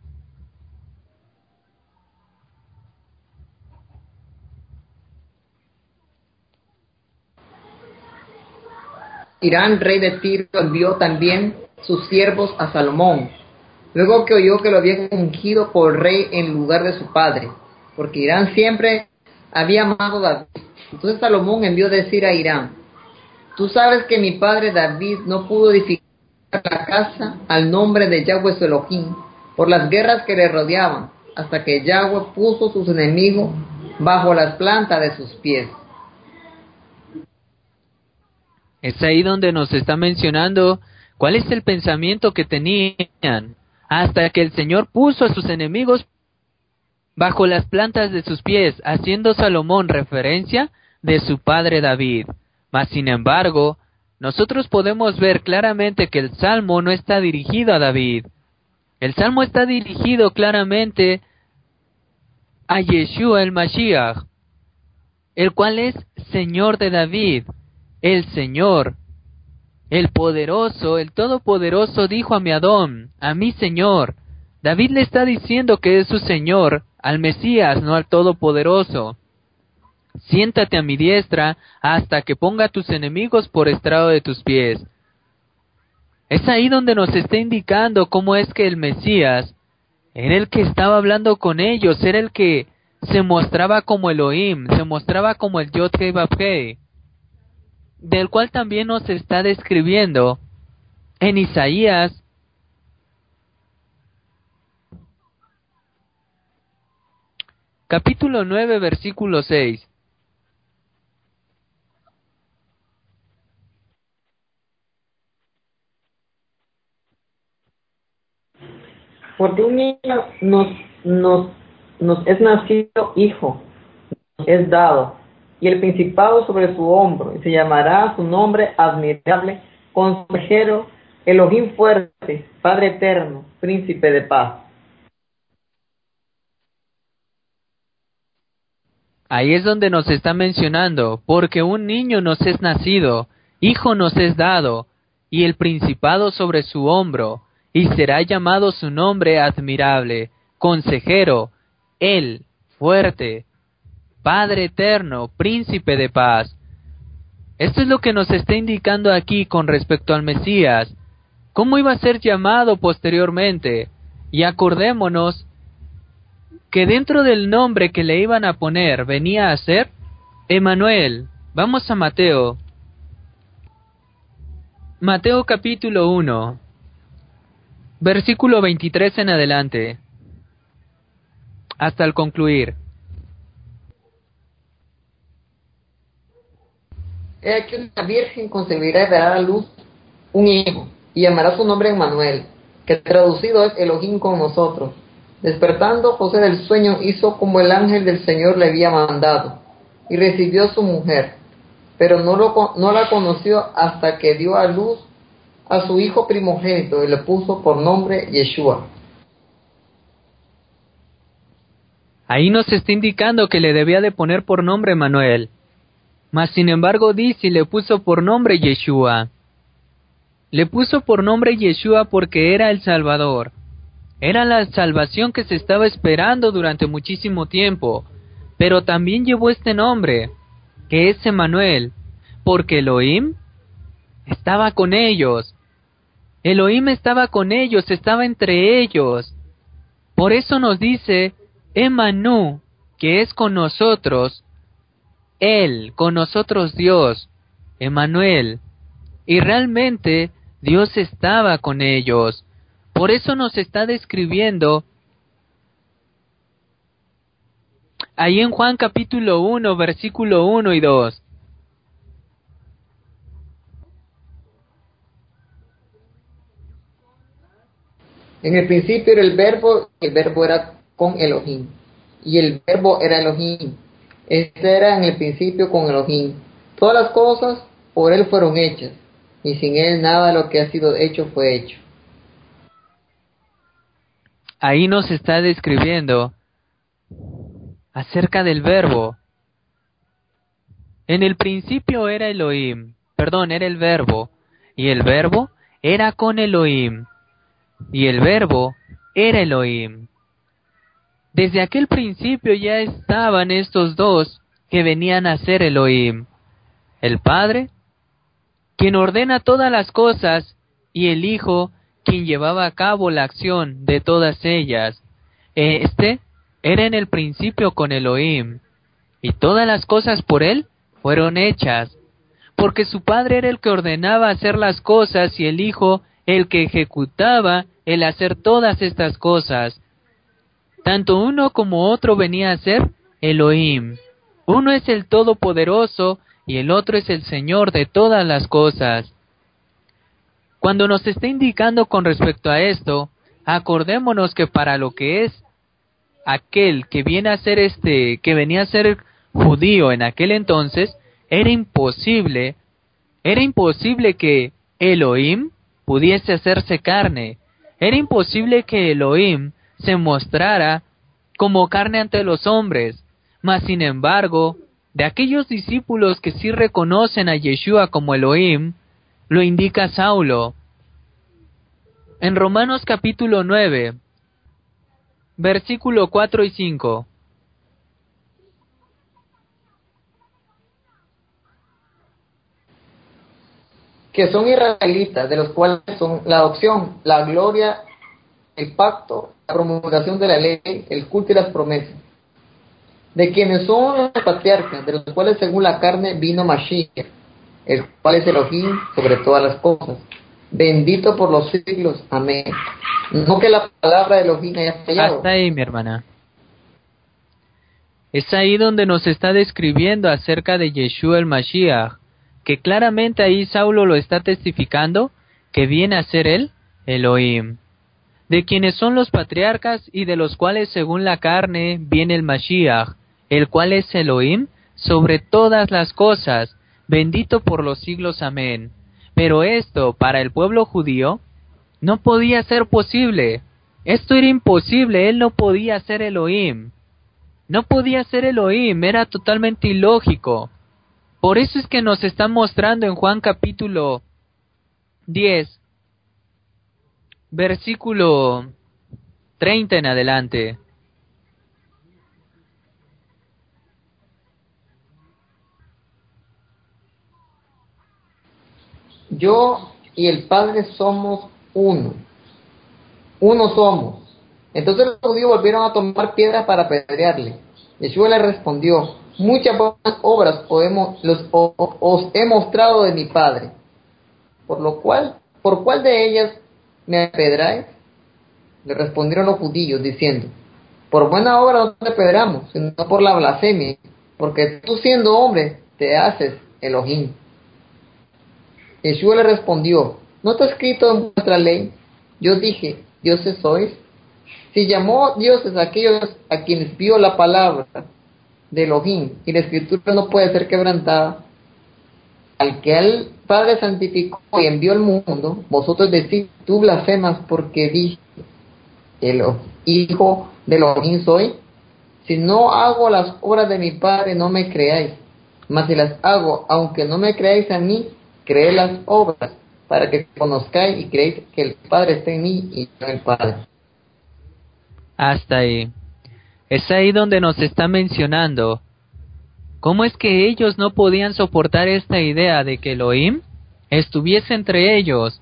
Hirán, rey de Tiro, envió también sus siervos a Salomón, luego que oyó que lo habían ungido por rey en lugar de su padre, porque Hirán siempre había amado a David. Entonces Salomón envió a decir a Hirán: tú sabes que mi padre David no pudo edificar la casa al nombre de Yahweh su Elohim por las guerras que le rodeaban, hasta que Yahweh puso sus enemigos bajo las plantas de sus pies. Es ahí donde nos está mencionando cuál es el pensamiento que tenían, hasta que el Señor puso a sus enemigos bajo las plantas de sus pies, haciendo Salomón referencia de su padre David. Mas sin embargo, nosotros podemos ver claramente que el Salmo no está dirigido a David. El Salmo está dirigido claramente a Yeshua el Mashiach, el cual es Señor de David. El Señor, el poderoso, el todopoderoso dijo a mi Adón, a mi Señor. David le está diciendo que es su Señor, al Mesías, no al todopoderoso. Siéntate a mi diestra hasta que ponga a tus enemigos por estrado de tus pies. Es ahí donde nos está indicando cómo es que el Mesías era el que estaba hablando con ellos, era el que se mostraba como Elohim, se mostraba como el Yod-Heh Vav-Heh, del cual también nos está describiendo en Isaías capítulo nueve, versículo seis. Porque un niño nos, nos, nos es nacido hijo, nos es dado, y el principado sobre su hombro, y se llamará su nombre admirable, consejero, Elohim fuerte, Padre eterno, príncipe de paz. Ahí es donde nos está mencionando, porque un niño nos es nacido, hijo nos es dado, y el principado sobre su hombro, y será llamado su nombre admirable, consejero, él, fuerte, Padre eterno, príncipe de paz. Esto es lo que nos está indicando aquí con respecto al Mesías, cómo iba a ser llamado posteriormente, y acordémonos que dentro del nombre que le iban a poner venía a ser Emanuel. Vamos a Mateo. Mateo capítulo uno, versículo veintitrés en adelante, hasta el concluir. He aquí una virgen concebirá y dará a luz un hijo, y llamará su nombre Emmanuel, que traducido es Elohim con nosotros. Despertando, José del sueño hizo como el ángel del Señor le había mandado, y recibió a su mujer, pero no, lo, no la conoció hasta que dio a luz a su hijo primogénito, y le puso por nombre Yeshua. Ahí nos está indicando que le debía de poner por nombre Manuel. Mas sin embargo dice y le puso por nombre Yeshua. Le puso por nombre Yeshua porque era el Salvador. Era la salvación que se estaba esperando durante muchísimo tiempo. Pero también llevó este nombre, que es Emmanuel, porque Elohim estaba con ellos. Elohim estaba con ellos, estaba entre ellos. Por eso nos dice Emmanú, que es con nosotros, Él, con nosotros Dios, Emmanuel. Y realmente Dios estaba con ellos. Por eso nos está describiendo ahí en Juan capítulo uno, versículo uno y dos. En el principio era el verbo, y el verbo era con Elohim, y el verbo era Elohim. Este era en el principio con Elohim. Todas las cosas por él fueron hechas, y sin él nada de lo que ha sido hecho fue hecho. Ahí nos está describiendo acerca del verbo. En el principio era Elohim, perdón, era el verbo, y el verbo era con Elohim, y el verbo era Elohim. Desde aquel principio ya estaban estos dos que venían a ser Elohim, el Padre, quien ordena todas las cosas, y el Hijo, quien llevaba a cabo la acción de todas ellas. Este era en el principio con Elohim, y todas las cosas por él fueron hechas, porque su Padre era el que ordenaba hacer las cosas y el Hijo el que ejecutaba el hacer todas estas cosas. Tanto uno como otro venía a ser Elohim. Uno es el Todopoderoso y el otro es el Señor de todas las cosas. Cuando nos está indicando con respecto a esto, acordémonos que para lo que es aquel que viene a ser este, que venía a ser judío en aquel entonces, era imposible, era imposible que Elohim pudiese hacerse carne. Era imposible que Elohim se mostrara como carne ante los hombres. Mas sin embargo, de aquellos discípulos que sí reconocen a Yeshua como Elohim, lo indica Saulo. En Romanos capítulo nueve, versículo cuatro y cinco. Que son israelitas, de los cuales son la adopción, la gloria, el pacto, la promulgación de la ley, el culto y las promesas. De quienes son los patriarcas, de los cuales según la carne vino Mashiach, el cual es Elohim sobre todas las cosas. Bendito por los siglos. Amén. No que la palabra de Elohim haya fallado. Hasta ahí, mi hermana. Es ahí donde nos está describiendo acerca de Yeshua el Mashiach, que claramente ahí Saulo lo está testificando, que viene a ser él, Elohim. De quienes son los patriarcas y de los cuales según la carne viene el Mashiach, el cual es Elohim sobre todas las cosas, bendito por los siglos. Amén. Pero esto, para el pueblo judío, no podía ser posible. Esto era imposible, él no podía ser Elohim. No podía ser Elohim, era totalmente ilógico. Por eso es que nos está mostrando en Juan capítulo diez, versículo treinta en adelante. Yo y el Padre somos uno. Uno somos. Entonces los judíos volvieron a tomar piedras para apedrearle. Yeshua le respondió: muchas buenas obras os, hemos, los, os, os he mostrado de mi Padre. Por lo cual, ¿por cuál de ellas me apedráis? Le respondieron los judíos, diciendo: por buena obra no te apedramos, sino por la blasfemia, porque tú siendo hombre te haces Elohim. Yeshua le respondió: ¿no está escrito en vuestra ley? Yo dije: dioses sois. Si llamó dioses a aquellos a quienes vio la palabra de Elohim, y la escritura no puede ser quebrantada, al que el Padre santificó y envió al mundo, vosotros decís: tú blasfemas porque dije, el Hijo de Elohim soy. Si no hago las obras de mi Padre, no me creáis, mas si las hago, aunque no me creáis a mí, creed las obras, para que conozcáis y creéis que el Padre está en mí y yo en el Padre. Hasta ahí. Es ahí donde nos está mencionando cómo es que ellos no podían soportar esta idea de que Elohim estuviese entre ellos,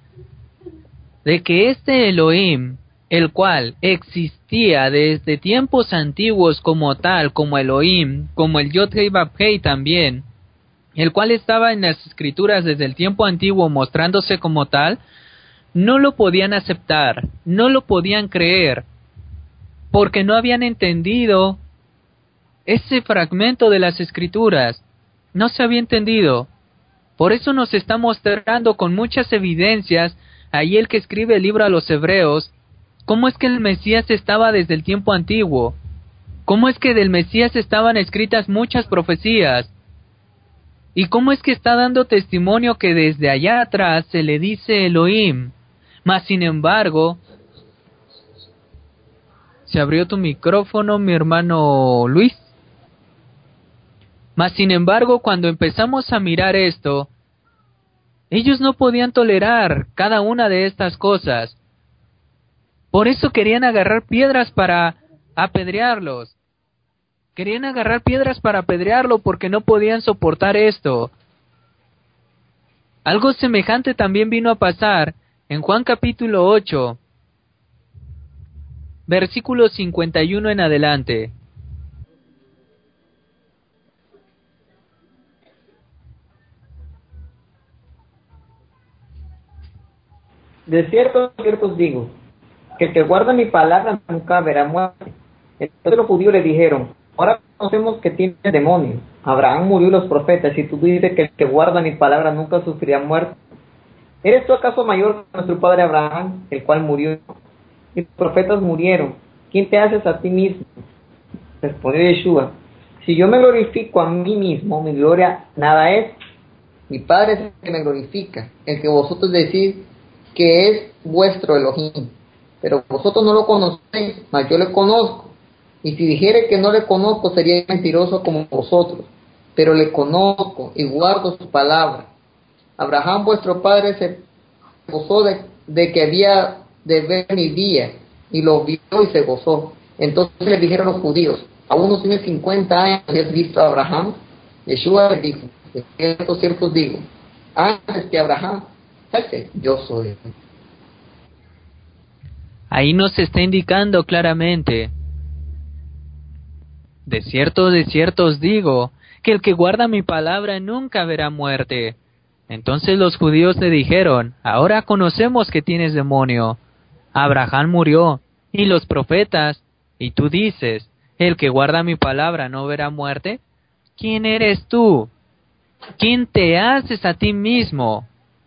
de que este Elohim, el cual existía desde tiempos antiguos como tal, como Elohim, como el Yod-Hei Vav-Hei también, el cual estaba en las escrituras desde el tiempo antiguo mostrándose como tal, no lo podían aceptar, no lo podían creer, porque no habían entendido ese fragmento de las escrituras, no se había entendido. Por eso nos está mostrando con muchas evidencias, ahí el que escribe el libro a los hebreos, cómo es que el Mesías estaba desde el tiempo antiguo, cómo es que del Mesías estaban escritas muchas profecías. ¿Y cómo es que está dando testimonio que desde allá atrás se le dice Elohim? Mas sin embargo, se abrió tu micrófono, mi hermano Luis. Mas sin embargo, cuando empezamos a mirar esto, ellos no podían tolerar cada una de estas cosas. Por eso querían agarrar piedras para apedrearlos. Querían agarrar piedras para apedrearlo porque no podían soportar esto. Algo semejante también vino a pasar en Juan capítulo ocho, versículo cincuenta y uno en adelante. De cierto, de cierto os digo, que el que guarda mi palabra nunca verá muerte. Entonces los judíos le dijeron, ahora conocemos que tiene demonio. Abraham murió y los profetas, y tú dices que el que guarda mi palabra nunca sufrirá muerte. ¿Eres tú acaso mayor que nuestro padre Abraham, el cual murió? Y los profetas murieron. ¿Quién te haces a ti mismo? Respondió Yeshua, si yo me glorifico a mí mismo, mi gloria nada es. Mi Padre es el que me glorifica, el que vosotros decís que es vuestro Elohim. Pero vosotros no lo conocéis, mas yo le conozco. Y si dijere que no le conozco, sería mentiroso como vosotros. Pero le conozco y guardo su palabra. Abraham vuestro padre se gozó de, de que había de ver mi día, y lo vio y se gozó. Entonces le dijeron los judíos, aún no tienes cincuenta años y has visto a Abraham. Yeshua le dijo, de cierto, cierto os digo, antes que Abraham, ¿sabes? Yo soy. Ahí nos está indicando claramente, de cierto, de cierto os digo, que el que guarda mi palabra nunca verá muerte. Entonces los judíos le dijeron, ahora conocemos que tienes demonio. Abraham murió, y los profetas, y tú dices, el que guarda mi palabra no verá muerte. ¿Quién eres tú? ¿Quién te haces a ti mismo?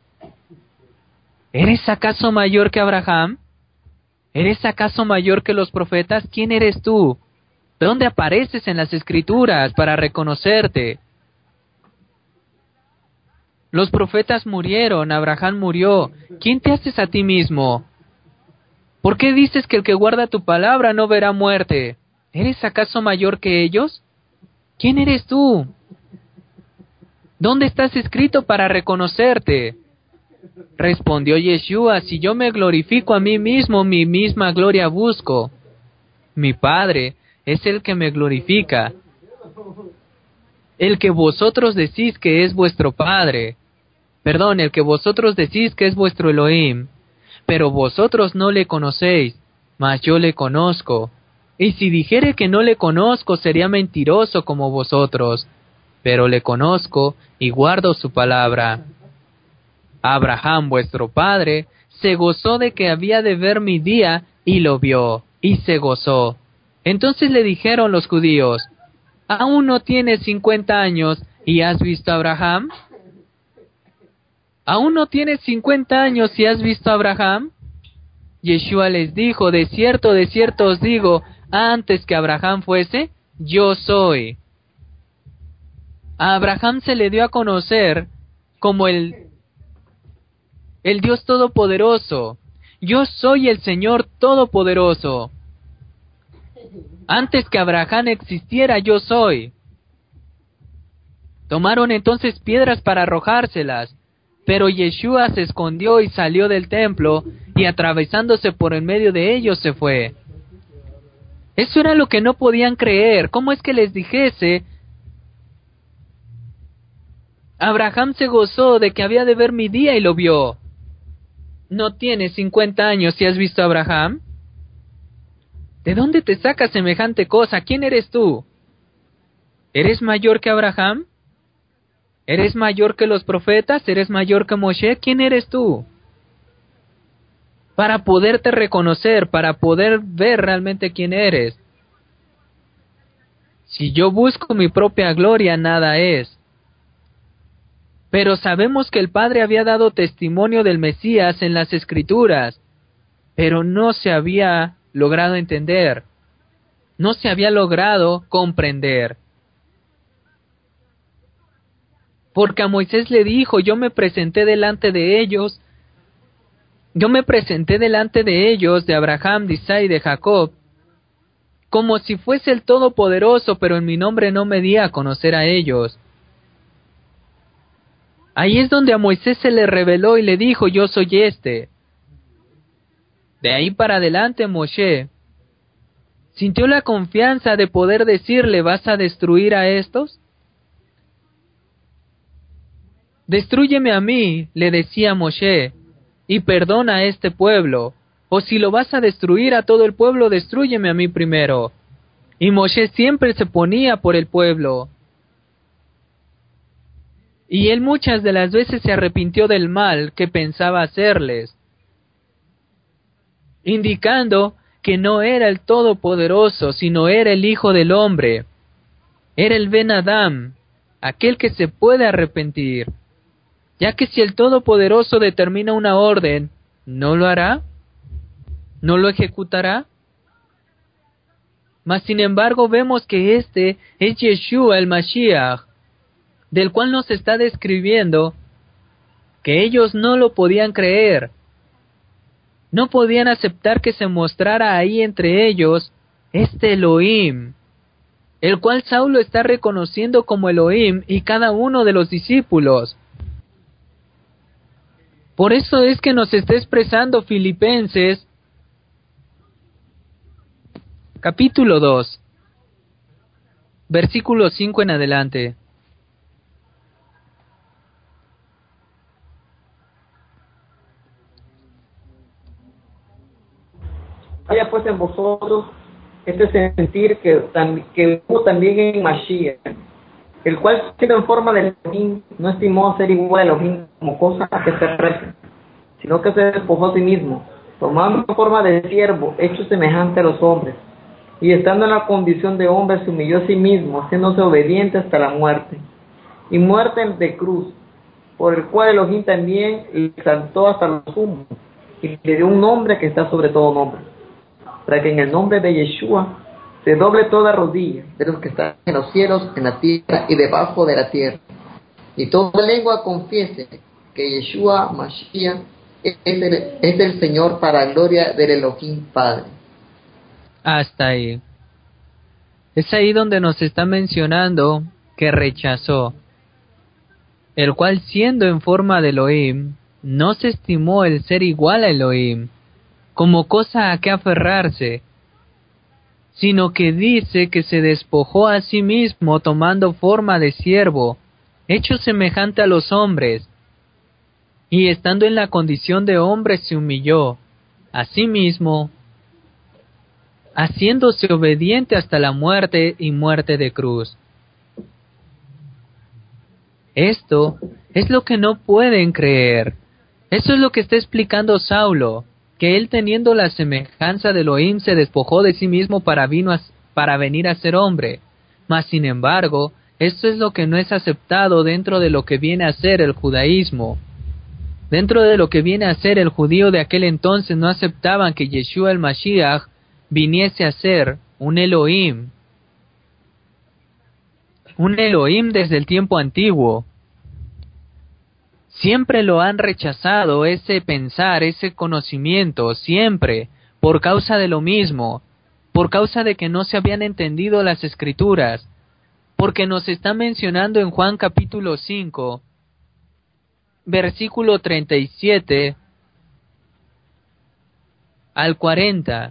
¿Eres acaso mayor que Abraham? ¿Eres acaso mayor que los profetas? ¿Quién eres tú? ¿Dónde apareces en las escrituras para reconocerte? Los profetas murieron, Abraham murió. ¿Quién te haces a ti mismo? ¿Por qué dices que el que guarda tu palabra no verá muerte? ¿Eres acaso mayor que ellos? ¿Quién eres tú? ¿Dónde estás escrito para reconocerte? Respondió Yeshua, si yo me glorifico a mí mismo, mi misma gloria busco. Mi Padre es el que me glorifica, el que vosotros decís que es vuestro Padre, perdón, el que vosotros decís que es vuestro Elohim, pero vosotros no le conocéis, mas yo le conozco. Y si dijere que no le conozco, sería mentiroso como vosotros, pero le conozco y guardo su palabra. Abraham, vuestro padre, se gozó de que había de ver mi día, y lo vio, y se gozó. Entonces le dijeron los judíos, ¿aún no tienes cincuenta años y has visto a Abraham? ¿Aún no tienes cincuenta años y has visto a Abraham? Yeshua les dijo, de cierto, de cierto os digo, antes que Abraham fuese, yo soy. A Abraham se le dio a conocer como el, el Dios Todopoderoso. Yo soy el Señor Todopoderoso. Antes que Abraham existiera, yo soy. Tomaron entonces piedras para arrojárselas, pero Yeshua se escondió y salió del templo, y atravesándose por en medio de ellos se fue. Eso era lo que no podían creer. ¿Cómo es que les dijese? Abraham se gozó de que había de ver mi día y lo vio. ¿No tienes cincuenta años y has visto a Abraham? ¿De dónde te sacas semejante cosa? ¿Quién eres tú? ¿Eres mayor que Abraham? ¿Eres mayor que los profetas? ¿Eres mayor que Moshe? ¿Quién eres tú? Para poderte reconocer, para poder ver realmente quién eres. Si yo busco mi propia gloria, nada es. Pero sabemos que el Padre había dado testimonio del Mesías en las Escrituras, pero no se había logrado entender, no se había logrado comprender. Porque a Moisés le dijo, yo me presenté delante de ellos, yo me presenté delante de ellos, de Abraham, de Isaac y de Jacob, como si fuese el Todopoderoso, pero en mi nombre no me di a conocer a ellos. Ahí es donde a Moisés se le reveló y le dijo, yo soy este. De ahí para adelante Moshe sintió la confianza de poder decirle, ¿vas a destruir a estos? Destrúyeme a mí, le decía Moshe, y perdona a este pueblo, o si lo vas a destruir a todo el pueblo, destrúyeme a mí primero. Y Moshe siempre se ponía por el pueblo. Y él muchas de las veces se arrepintió del mal que pensaba hacerles, indicando que no era el Todopoderoso, sino era el Hijo del Hombre. Era el Ben Adam, aquel que se puede arrepentir. Ya que si el Todopoderoso determina una orden, ¿no lo hará? ¿No lo ejecutará? Mas sin embargo vemos que este es Yeshua el Mashiach, del cual nos está describiendo que ellos no lo podían creer. No podían aceptar que se mostrara ahí entre ellos este Elohim, el cual Saulo está reconociendo como Elohim y cada uno de los discípulos. Por eso es que nos está expresando Filipenses, capítulo dos, versículo cinco en adelante. Haya pues en vosotros este sentir que, que hubo también en Mashiach, el cual siendo en forma de Elohim, no estimó ser igual a Elohim como cosa a que se reza, sino que se despojó a sí mismo, tomando forma de siervo, hecho semejante a los hombres, y estando en la condición de hombre se humilló a sí mismo, haciéndose obediente hasta la muerte, y muerte de cruz, por el cual Elohim también le exaltó hasta lo sumo, y le dio un nombre que está sobre todo nombre, para que en el nombre de Yeshua se doble toda rodilla de los que están en los cielos, en la tierra y debajo de la tierra, y toda lengua confiese que Yeshua Mashiach es el, es el Señor, para gloria del Elohim Padre. Hasta ahí. Es ahí donde nos está mencionando que rechazó, el cual siendo en forma de Elohim, no se estimó el ser igual a Elohim, como cosa a que aferrarse, sino que dice que se despojó a sí mismo tomando forma de siervo, hecho semejante a los hombres, y estando en la condición de hombre se humilló a sí mismo, haciéndose obediente hasta la muerte y muerte de cruz. Esto es lo que no pueden creer. Eso es lo que está explicando Saulo, que él teniendo la semejanza de Elohim se despojó de sí mismo para, vino a, para venir a ser hombre. Mas sin embargo, esto es lo que no es aceptado dentro de lo que viene a ser el judaísmo. Dentro de lo que viene a ser el judío de aquel entonces no aceptaban que Yeshua el Mashiach viniese a ser un Elohim. Un Elohim desde el tiempo antiguo. Siempre lo han rechazado, ese pensar, ese conocimiento, siempre, por causa de lo mismo, por causa de que no se habían entendido las Escrituras, porque nos está mencionando en Juan capítulo cinco, versículo treinta y siete al cuarenta.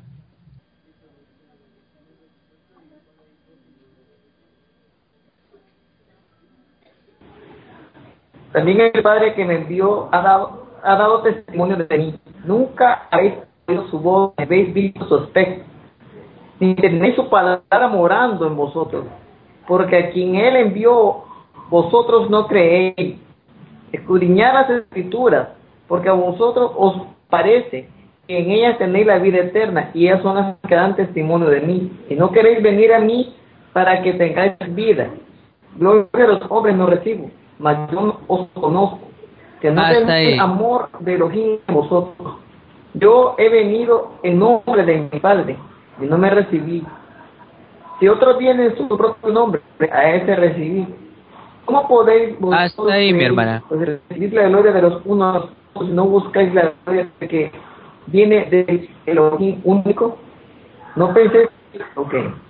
También el Padre que me envió ha dado, ha dado testimonio de mí. Nunca habéis oído su voz, ni habéis visto su aspecto, ni tenéis su palabra morando en vosotros, porque a quien Él envió, vosotros no creéis. Escudriñad las Escrituras, porque a vosotros os parece que en ellas tenéis la vida eterna, y ellas son las que dan testimonio de mí. Y no queréis venir a mí para que tengáis vida. Gloria a los hombres no recibo, mas yo no os conozco, que no tenéis amor de Elohim en vosotros. Yo he venido en nombre de mi Padre, y no me recibí. Si otro tiene su propio nombre, a ese recibí. ¿Cómo podéis Hasta ahí, mi hermana. pues, recibir la gloria de los unos si no buscáis la gloria de que viene del Elohim único? No penséis, ok.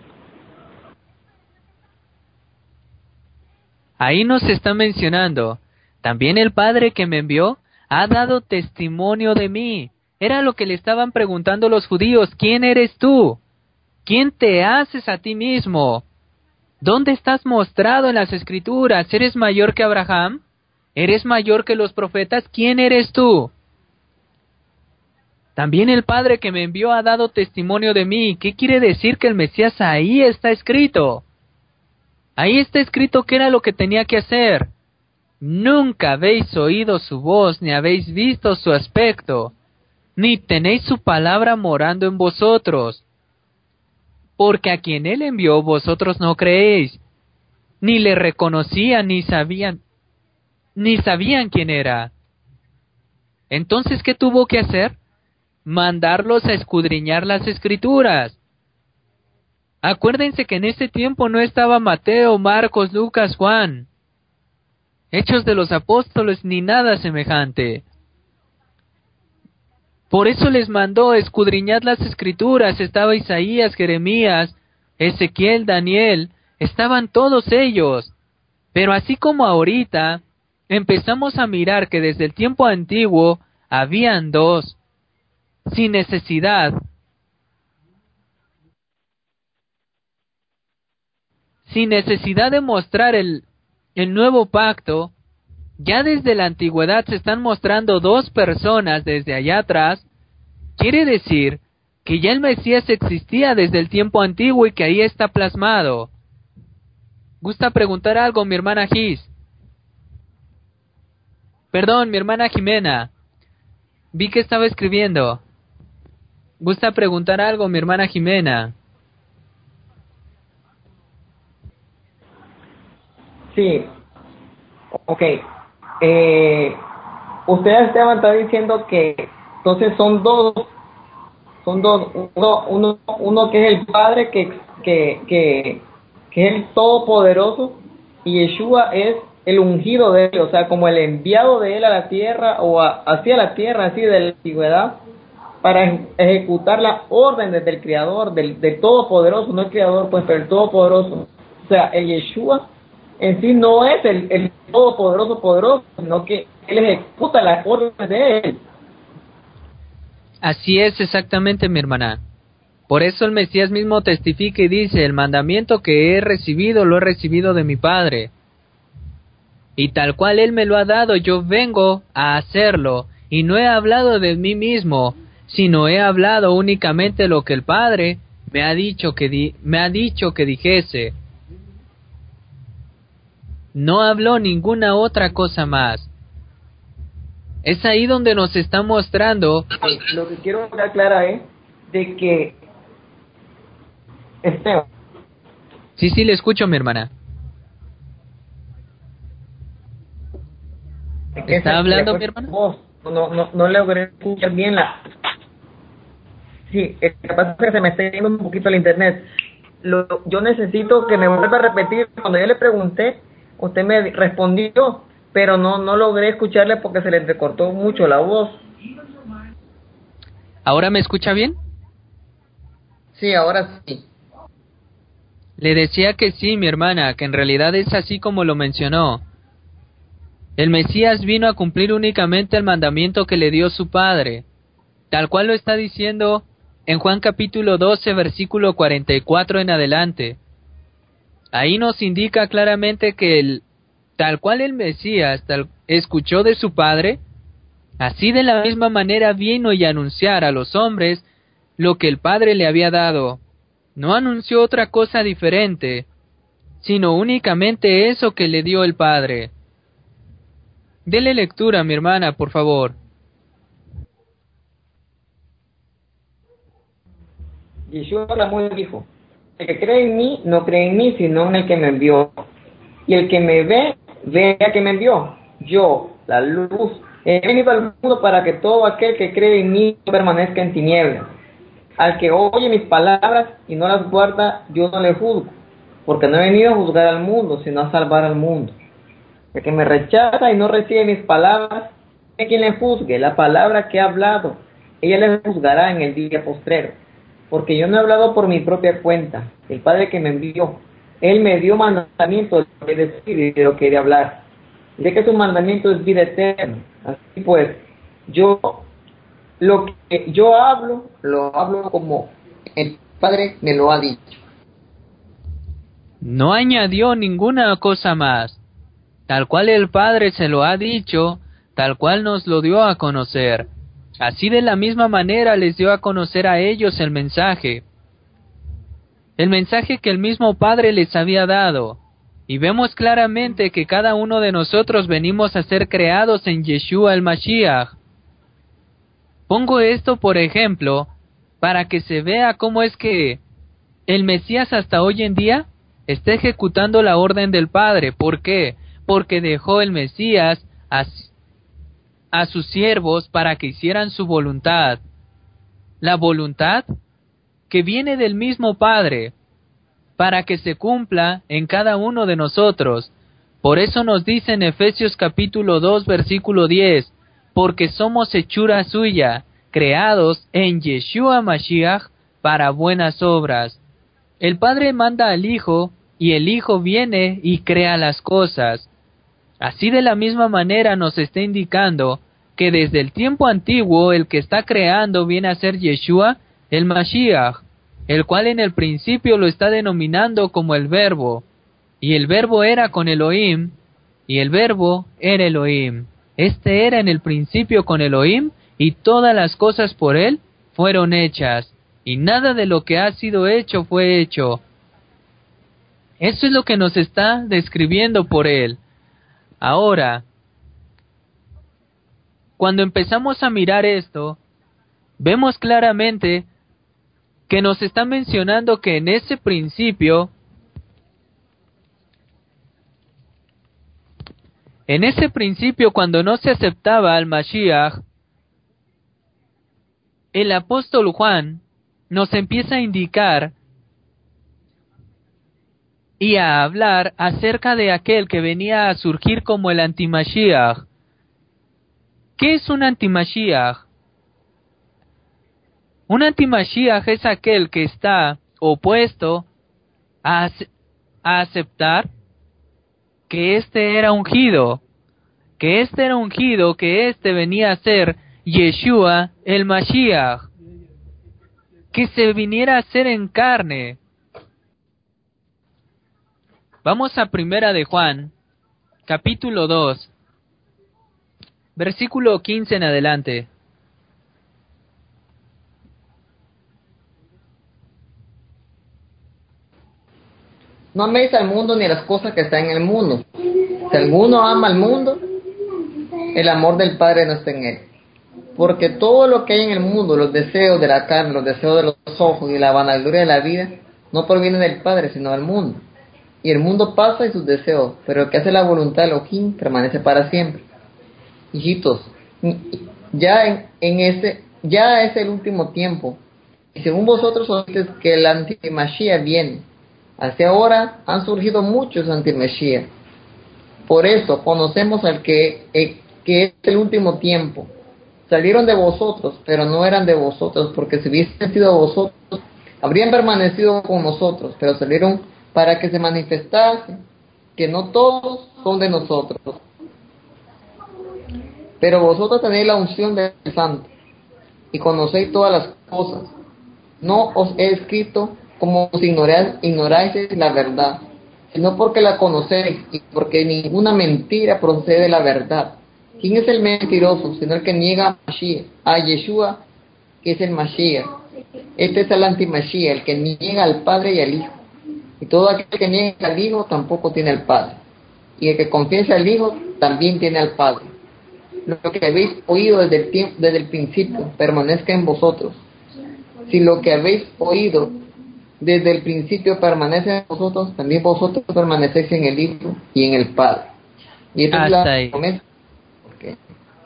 Ahí nos está mencionando, también el Padre que me envió ha dado testimonio de mí. Era lo que le estaban preguntando los judíos, ¿quién eres tú? ¿Quién te haces a ti mismo? ¿Dónde estás mostrado en las Escrituras? ¿Eres mayor que Abraham? ¿Eres mayor que los profetas? ¿Quién eres tú? También el Padre que me envió ha dado testimonio de mí. ¿Qué quiere decir que el Mesías ahí está escrito? Ahí está escrito qué era lo que tenía que hacer. Nunca habéis oído su voz, ni habéis visto su aspecto, ni tenéis su palabra morando en vosotros. Porque a quien él envió vosotros no creéis, ni le reconocían, ni sabían, ni sabían quién era. Entonces, ¿qué tuvo que hacer? Mandarlos a escudriñar las Escrituras. Acuérdense que en ese tiempo no estaba Mateo, Marcos, Lucas, Juan, Hechos de los Apóstoles, ni nada semejante. Por eso les mandó escudriñar las Escrituras. Estaba Isaías, Jeremías, Ezequiel, Daniel, estaban todos ellos. Pero así como ahorita, empezamos a mirar que desde el tiempo antiguo habían dos, sin necesidad, sin necesidad de mostrar el, el nuevo pacto, ya desde la antigüedad se están mostrando dos personas desde allá atrás. Quiere decir que ya el Mesías existía desde el tiempo antiguo y que ahí está plasmado. ¿Gusta preguntar algo, mi hermana Gis? Perdón, mi hermana Jimena. Vi que estaba escribiendo. ¿Gusta preguntar algo, mi hermana Jimena? Sí, ok. Eh, ustedes estaban está diciendo que entonces son dos, son dos, uno, uno, uno que es el Padre que, que, que, que es el Todopoderoso, y Yeshua es el ungido de él, o sea, como el enviado de él a la tierra o a, hacia la tierra, así de la antigüedad, para ej- ejecutar las órdenes del Creador, del, del Todopoderoso, no el Creador, pues, pero el Todopoderoso. O sea, el Yeshua en sí no es el, el Todopoderoso poderoso, sino que él ejecuta las órdenes de él. Así es exactamente, mi hermana. Por eso el Mesías mismo testifica y dice, el mandamiento que he recibido lo he recibido de mi Padre. Y tal cual Él me lo ha dado, yo vengo a hacerlo. Y no he hablado de mí mismo, sino he hablado únicamente lo que el Padre me ha dicho que di me ha dicho que dijese. No habló ninguna otra cosa más. Es ahí donde nos está mostrando. Lo que quiero dejar clara es de que Esteban, Sí, sí, le escucho, mi hermana. es que ¿Está se- hablando, se- mi hermana? voz, no, no, no logré escuchar bien la. Sí, es que pasa que se me está yendo un poquito el internet. Lo, yo necesito que me vuelva a repetir. Cuando yo le pregunté, usted me respondió, pero no no logré escucharle porque se le entrecortó mucho la voz. ¿Ahora me escucha bien? Sí, ahora sí. Le decía que sí, mi hermana, que en realidad es así como lo mencionó. El Mesías vino a cumplir únicamente el mandamiento que le dio su Padre, tal cual lo está diciendo en Juan capítulo doce, versículo cuarenta y cuatro en adelante. Ahí nos indica claramente que el, tal cual el Mesías tal, escuchó de su Padre, así de la misma manera vino y anunciar a los hombres lo que el Padre le había dado. No anunció otra cosa diferente, sino únicamente eso que le dio el Padre. Dele lectura, mi hermana, por favor. Yeshua clamó y dijo: el que cree en mí no cree en mí, sino en el que me envió. Y el que me ve, ve a que me envió. Yo, la luz, he venido al mundo para que todo aquel que cree en mí no permanezca en tinieblas. Al que oye mis palabras y no las guarda, yo no le juzgo, porque no he venido a juzgar al mundo, sino a salvar al mundo. El que me rechaza y no recibe mis palabras, hay quien le juzgue la palabra que he hablado, ella le juzgará en el día postrero. Porque yo no he hablado por mi propia cuenta, el Padre que me envió, Él me dio mandamiento de lo que decir y de lo que he de hablar. Y sé que su mandamiento es vida eterna. Así pues, yo lo que yo hablo, lo hablo como el Padre me lo ha dicho. No añadió ninguna cosa más. Tal cual el Padre se lo ha dicho, tal cual nos lo dio a conocer. Así de la misma manera les dio a conocer a ellos el mensaje. El mensaje que el mismo Padre les había dado. Y vemos claramente que cada uno de nosotros venimos a ser creados en Yeshua el Mashiach. Pongo esto por ejemplo, para que se vea cómo es que el Mesías hasta hoy en día está ejecutando la orden del Padre. ¿Por qué? Porque dejó el Mesías a, a sus siervos para que hicieran su voluntad. La voluntad que viene del mismo Padre, para que se cumpla en cada uno de nosotros. Por eso nos dice en Efesios capítulo dos, versículo diez, porque somos hechura suya, creados en Yeshua Mashiach para buenas obras. El Padre manda al Hijo, y el Hijo viene y crea las cosas. Así de la misma manera nos está indicando que desde el tiempo antiguo el que está creando viene a ser Yeshua, el Mashiach, el cual en el principio lo está denominando como el Verbo, y el Verbo era con Elohim, y el Verbo era Elohim. Este era en el principio con Elohim, y todas las cosas por él fueron hechas, y nada de lo que ha sido hecho fue hecho. Eso es lo que nos está describiendo por él. Ahora, cuando empezamos a mirar esto, vemos claramente que nos está mencionando que en ese principio, en ese principio cuando no se aceptaba al Mashiach, el apóstol Juan nos empieza a indicar y a hablar acerca de aquel que venía a surgir como el antimashiach. ¿Qué es un antimashiach? Un antimashiach es aquel que está opuesto a, a aceptar que este era ungido, que este era ungido, que este venía a ser Yeshua el Mashiach, que se viniera a ser en carne. Vamos a Primera de Juan, capítulo dos, versículo quince en adelante. No améis al mundo ni las cosas que están en el mundo. Si alguno ama al mundo, el amor del Padre no está en él. Porque todo lo que hay en el mundo, los deseos de la carne, los deseos de los ojos y la vanagloria de la vida, no provienen del Padre, sino del mundo. Y el mundo pasa y sus deseos, pero el que hace la voluntad de Elohim permanece para siempre. Hijitos, ya en, en ese, ya es el último tiempo. Y según vosotros oísteis que el antimashia viene. Hacia ahora han surgido muchos antimashia. Por eso conocemos al que, el, que es el último tiempo. Salieron de vosotros, pero no eran de vosotros, porque si hubiesen sido vosotros, habrían permanecido con nosotros, pero salieron para que se manifestase que no todos son de nosotros. Pero vosotros tenéis la unción del Santo, y conocéis todas las cosas. No os he escrito como si ignoráis, ignoráis la verdad, sino porque la conocéis, y porque ninguna mentira procede de la verdad. ¿Quién es el mentiroso, sino el que niega a Mashiach, a Yeshua, que es el Mashiach? Este es el anti-Mashiach, el que niega al Padre y al Hijo. Y todo aquel que niega al Hijo tampoco tiene al Padre. Y el que confiesa al Hijo también tiene al Padre. Lo que habéis oído desde el, tiempo, desde el principio permanezca en vosotros. Si lo que habéis oído desde el principio permanece en vosotros, también vosotros permanecéis en el Hijo y en el Padre. Y esta Hasta es la ahí. promesa. Okay.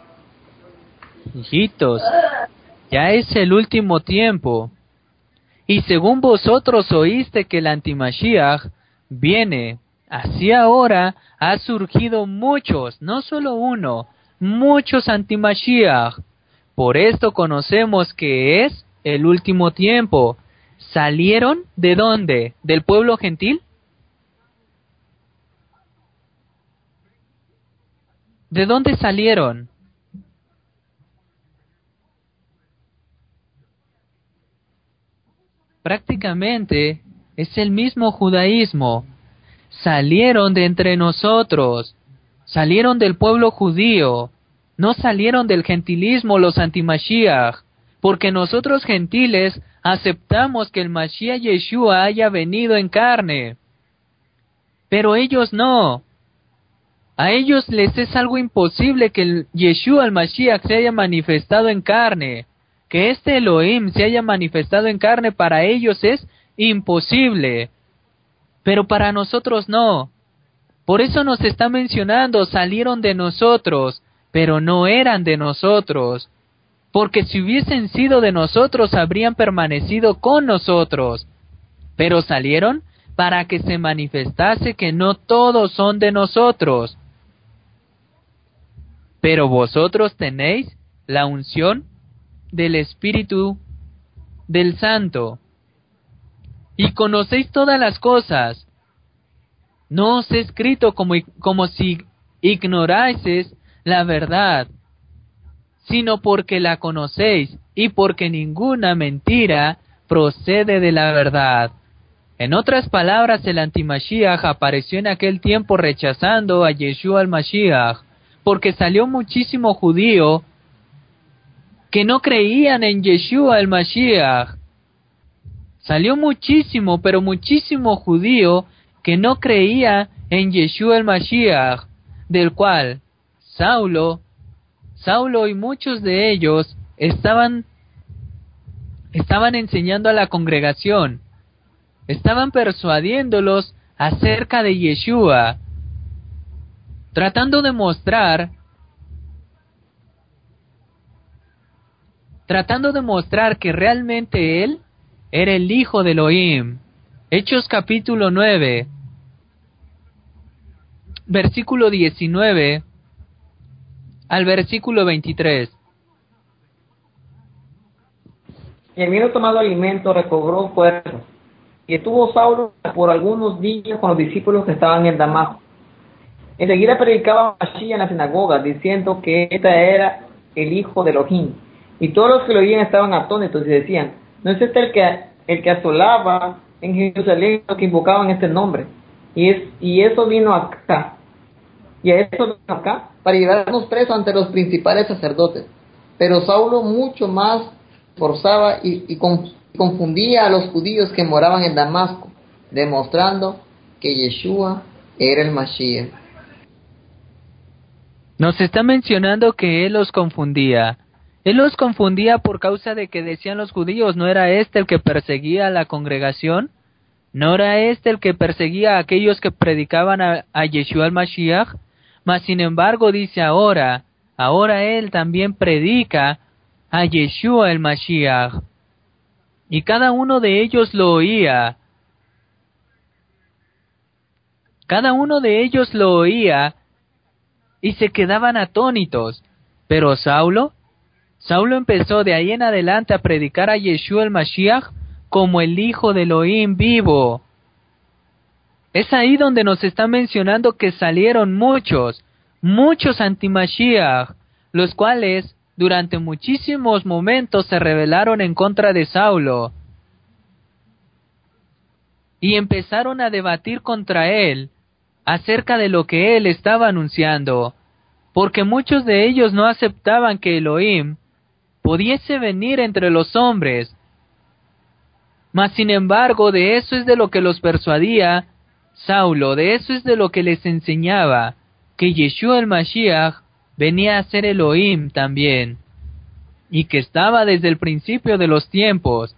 Hijitos, ya es el último tiempo. Y según vosotros oíste que el antimashiach viene. Así ahora ha surgido muchos, no solo uno, muchos anti-Mashiach. Por esto conocemos que es el último tiempo. ¿Salieron de dónde? ¿Del pueblo gentil? ¿De dónde salieron? Prácticamente es el mismo judaísmo. Salieron de entre nosotros, salieron del pueblo judío, no salieron del gentilismo los anti-Mashiach, porque nosotros gentiles aceptamos que el Mashiach Yeshua haya venido en carne, pero ellos no. A ellos les es algo imposible que el Yeshua, el Mashiach, se haya manifestado en carne, que este Elohim se haya manifestado en carne, para ellos es imposible. Pero para nosotros no. Por eso nos está mencionando, salieron de nosotros, pero no eran de nosotros. Porque si hubiesen sido de nosotros, habrían permanecido con nosotros. Pero salieron para que se manifestase que no todos son de nosotros. Pero vosotros tenéis la unción del Espíritu del Santo. Y conocéis todas las cosas. No os he escrito como, como si ignoraseis la verdad, sino porque la conocéis, y porque ninguna mentira procede de la verdad. En otras palabras, el anti-Mashiach apareció en aquel tiempo rechazando a Yeshua el Mashiach, porque salió muchísimo judío que no creían en Yeshua el Mashiach. Salió muchísimo, pero muchísimo judío que no creía en Yeshua el Mashiach, del cual Saulo, Saulo y muchos de ellos estaban, estaban enseñando a la congregación, estaban persuadiéndolos acerca de Yeshua, tratando de mostrar, tratando de mostrar que realmente él era el Hijo de Elohim. Hechos capítulo nueve, versículo diecinueve al versículo veintitrés. Y habiendo tomado alimento, recobró fuerzas. Y estuvo Saulo por algunos días con los discípulos que estaban en Damasco. Enseguida predicaba Mashiach en la sinagoga, diciendo que este era el Hijo de Elohim. Y todos los que lo oían estaban atónitos y decían, ¿no es este el que, el que asolaba en Jerusalén los que invocaban este nombre? Y, es, y eso vino acá. Y a eso vino acá para llevarnos presos ante los principales sacerdotes. Pero Saulo mucho más forzaba y, y confundía a los judíos que moraban en Damasco, demostrando que Yeshua era el Mashiach. Nos está mencionando que él los confundía. Él los confundía por causa de que decían los judíos, ¿no era este el que perseguía a la congregación? ¿No era este el que perseguía a aquellos que predicaban a, a Yeshua el Mashiach? Mas sin embargo dice ahora, ahora él también predica a Yeshua el Mashiach. Y cada uno de ellos lo oía. Cada uno de ellos lo oía y se quedaban atónitos. Pero Saulo, Saulo empezó de ahí en adelante a predicar a Yeshua el Mashiach como el Hijo de Elohim vivo. Es ahí donde nos está mencionando que salieron muchos, muchos anti-Mashiach, los cuales durante muchísimos momentos se rebelaron en contra de Saulo y empezaron a debatir contra él acerca de lo que él estaba anunciando, porque muchos de ellos no aceptaban que Elohim pudiese venir entre los hombres. Mas sin embargo, de eso es de lo que los persuadía Saulo, de eso es de lo que les enseñaba, que Yeshua el Mashiach venía a ser Elohim también, y que estaba desde el principio de los tiempos.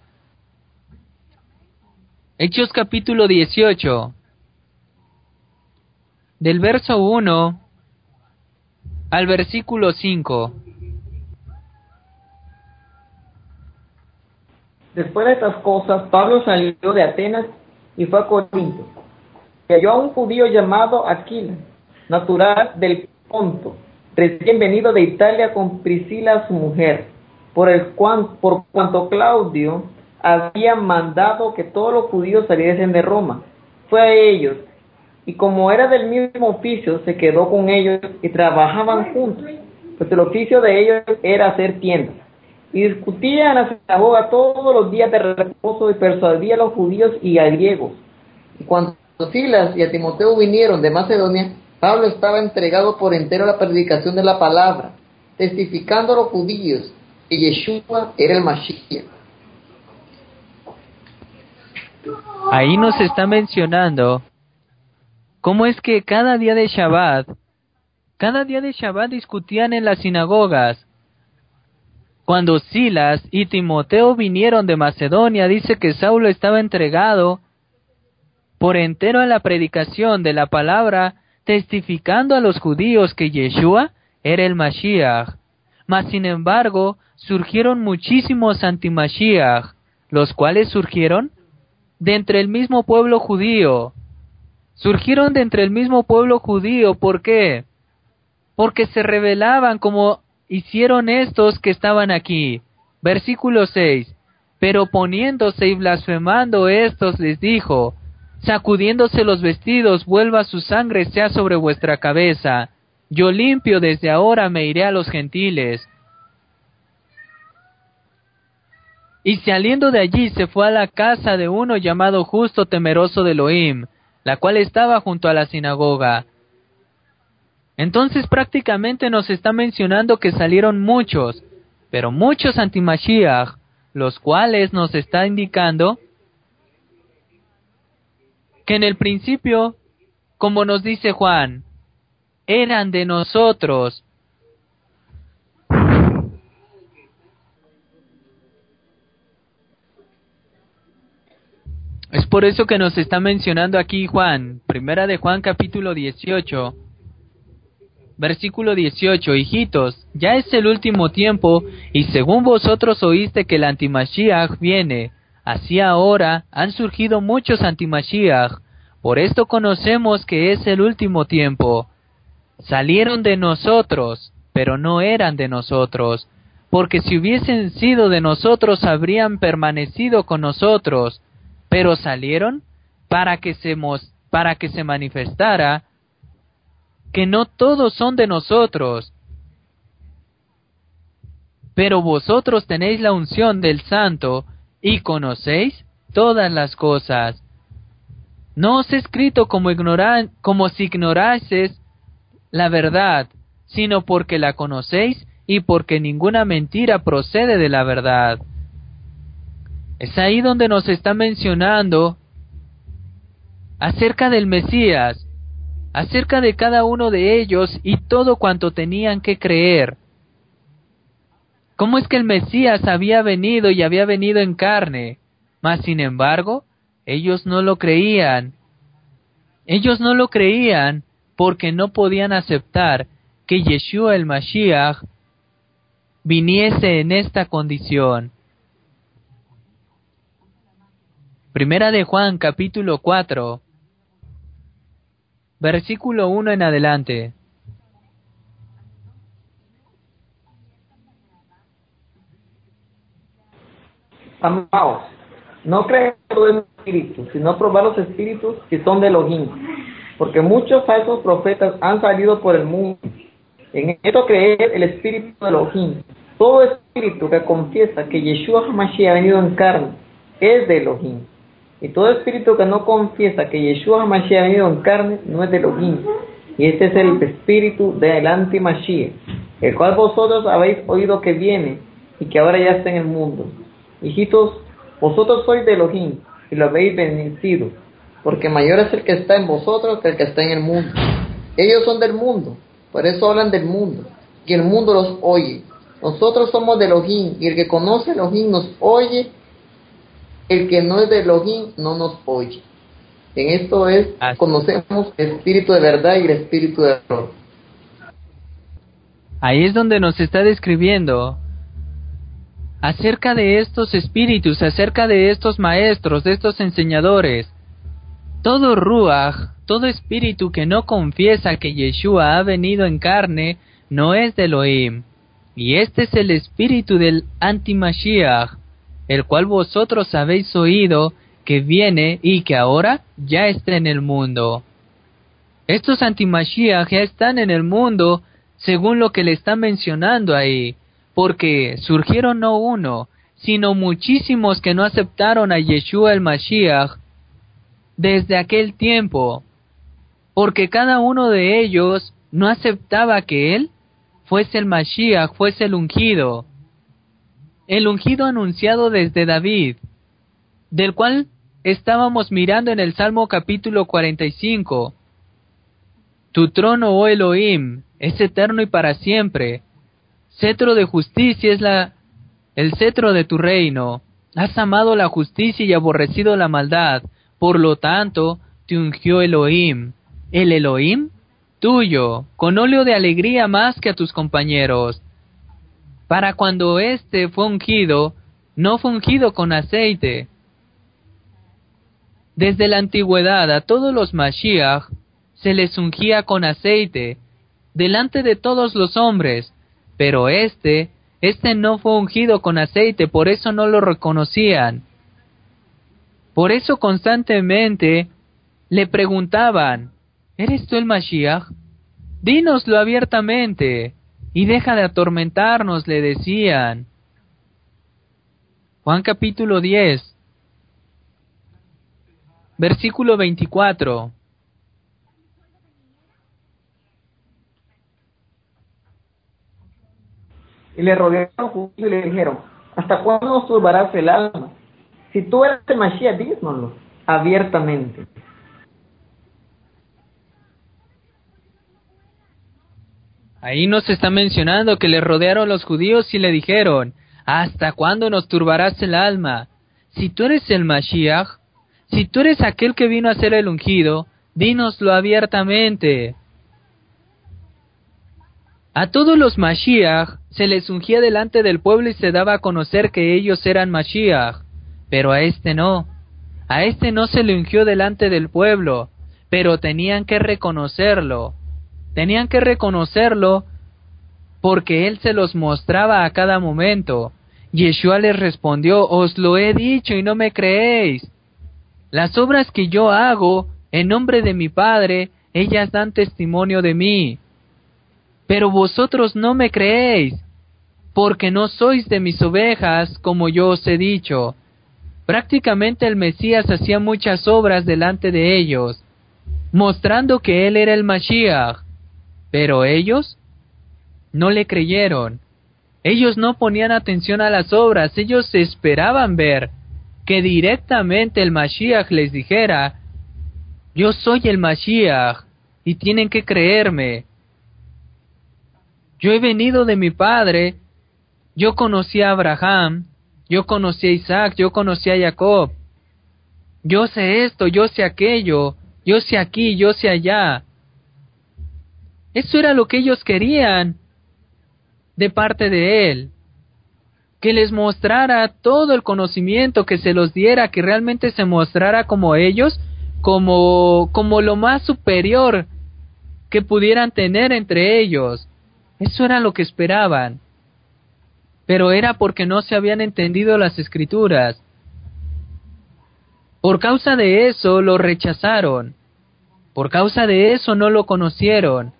Hechos capítulo dieciocho, del verso uno al versículo cinco. Después de estas cosas, Pablo salió de Atenas y fue a Corinto. halló a un judío llamado Aquila, natural del Ponto, recién venido de Italia con Priscila su mujer, por, el cuan, por cuanto Claudio había mandado que todos los judíos saliesen de Roma. Fue a ellos, y como era del mismo oficio, se quedó con ellos y trabajaban juntos, pues el oficio de ellos era hacer tiendas. Y discutía en la sinagoga todos los días de reposo y persuadía a los judíos y a griegos. Y cuando Silas y a Timoteo vinieron de Macedonia, Pablo estaba entregado por entero a la predicación de la palabra, testificando a los judíos que Yeshua era el Mashiach. Ahí nos está mencionando cómo es que cada día de Shabbat, cada día de Shabbat discutían en las sinagogas. Cuando Silas y Timoteo vinieron de Macedonia, dice que Saulo estaba entregado por entero a la predicación de la palabra, testificando a los judíos que Yeshua era el Mashiach. Mas sin embargo, surgieron muchísimos anti-Mashiach, los cuales surgieron de entre el mismo pueblo judío. Surgieron de entre el mismo pueblo judío, ¿por qué? Porque se rebelaban como hicieron estos que estaban aquí. Versículo seis. Pero poniéndose y blasfemando estos les dijo: sacudiéndose los vestidos, vuelva su sangre sea sobre vuestra cabeza. Yo limpio desde ahora me iré a los gentiles. Y saliendo de allí se fue a la casa de uno llamado Justo, temeroso de Elohim, la cual estaba junto a la sinagoga. Entonces prácticamente nos está mencionando que salieron muchos, pero muchos anti-Mashiach, los cuales nos está indicando que en el principio, como nos dice Juan, eran de nosotros. Es por eso que nos está mencionando aquí Juan, primera de Juan capítulo dieciocho, versículo dieciocho, hijitos, ya es el último tiempo, y según vosotros oíste que el antimashiach viene, así ahora han surgido muchos antimashiach, por esto conocemos que es el último tiempo. Salieron de nosotros, pero no eran de nosotros, porque si hubiesen sido de nosotros habrían permanecido con nosotros, pero salieron para que se mos- para que se manifestara que no todos son de nosotros. Pero vosotros tenéis la unción del Santo y conocéis todas las cosas. No os he escrito como ignoran como si ignoraseis la verdad, sino porque la conocéis y porque ninguna mentira procede de la verdad. Es ahí donde nos está mencionando acerca del Mesías, acerca de cada uno de ellos y todo cuanto tenían que creer. ¿Cómo es que el Mesías había venido y había venido en carne? Mas sin embargo, ellos no lo creían. Ellos no lo creían porque no podían aceptar que Yeshua el Mashiach viniese en esta condición. Primera de Juan capítulo cuatro, versículo uno en adelante. Amados, no crean todo el espíritu, sino probar los espíritus que son de Elohim, porque muchos falsos profetas han salido por el mundo. En esto creer el espíritu de Elohim. Todo espíritu que confiesa que Yeshua HaMashiach ha venido en carne es de Elohim. Y todo espíritu que no confiesa que Yeshua HaMashiach ha venido en carne no es de Elohim. Y este es el espíritu del anti-Mashiach, el cual vosotros habéis oído que viene y que ahora ya está en el mundo. Hijitos, vosotros sois de Elohim y lo habéis vencido, porque mayor es el que está en vosotros que el que está en el mundo. Ellos son del mundo, por eso hablan del mundo, y el mundo los oye. Nosotros somos de Elohim, y el que conoce a Elohim nos oye, el que no es de Elohim no nos oye. En esto es, Así. Conocemos el espíritu de verdad y el espíritu de error. Ahí es donde nos está describiendo acerca de estos espíritus, acerca de estos maestros, de estos enseñadores. Todo ruach, todo espíritu que no confiesa que Yeshua ha venido en carne, no es de Elohim. Y este es el espíritu del anti-Mashiach, el cual vosotros habéis oído que viene y que ahora ya está en el mundo. Estos anti-Mashiach ya están en el mundo según lo que le está mencionando ahí, porque surgieron no uno, sino muchísimos que no aceptaron a Yeshua el Mashiach desde aquel tiempo, porque cada uno de ellos no aceptaba que él fuese el Mashiach, fuese el ungido, el ungido anunciado desde David, del cual estábamos mirando en el Salmo capítulo cuarenta y cinco. Tu trono, oh Elohim, es eterno y para siempre. Cetro de justicia es la, el cetro de tu reino. Has amado la justicia y aborrecido la maldad. Por lo tanto, te ungió Elohim. El Elohim, tuyo, con óleo de alegría más que a tus compañeros. Para cuando éste fue ungido, no fue ungido con aceite. Desde la antigüedad a todos los Mashiach se les ungía con aceite, delante de todos los hombres, pero este, este no fue ungido con aceite, por eso no lo reconocían. Por eso constantemente le preguntaban, ¿eres tú el Mashiach? Dínoslo abiertamente, y deja de atormentarnos, le decían. Juan capítulo diez, versículo veinticuatro. Y le rodearon los judíos y le dijeron, ¿hasta cuándo nos turbarás el alma? Si tú eres el Mashiach, dínoslo abiertamente. Ahí nos está mencionando que le rodearon los judíos y le dijeron, ¿hasta cuándo nos turbarás el alma? Si tú eres el Mashiach, si tú eres aquel que vino a ser el ungido, dínoslo abiertamente. A todos los Mashiach se les ungía delante del pueblo y se daba a conocer que ellos eran Mashiach, pero a este no. A este no se le ungió delante del pueblo, pero tenían que reconocerlo. Tenían que reconocerlo porque él se los mostraba a cada momento. Yeshua les respondió, os lo he dicho y no me creéis. Las obras que yo hago en nombre de mi Padre, ellas dan testimonio de mí. Pero vosotros no me creéis, porque no sois de mis ovejas, como yo os he dicho. Prácticamente el Mesías hacía muchas obras delante de ellos, mostrando que él era el Mashiach, pero ellos no le creyeron. Ellos no ponían atención a las obras, ellos esperaban ver que directamente el Mashiach les dijera, yo soy el Mashiach, y tienen que creerme. Yo he venido de mi padre, yo conocí a Abraham, yo conocí a Isaac, yo conocí a Jacob. Yo sé esto, yo sé aquello, yo sé aquí, yo sé allá. Eso era lo que ellos querían de parte de él. Que les mostrara todo el conocimiento, que se los diera, que realmente se mostrara como ellos, como, como lo más superior que pudieran tener entre ellos. Eso era lo que esperaban. Pero era porque no se habían entendido las Escrituras. Por causa de eso lo rechazaron. Por causa de eso no lo conocieron.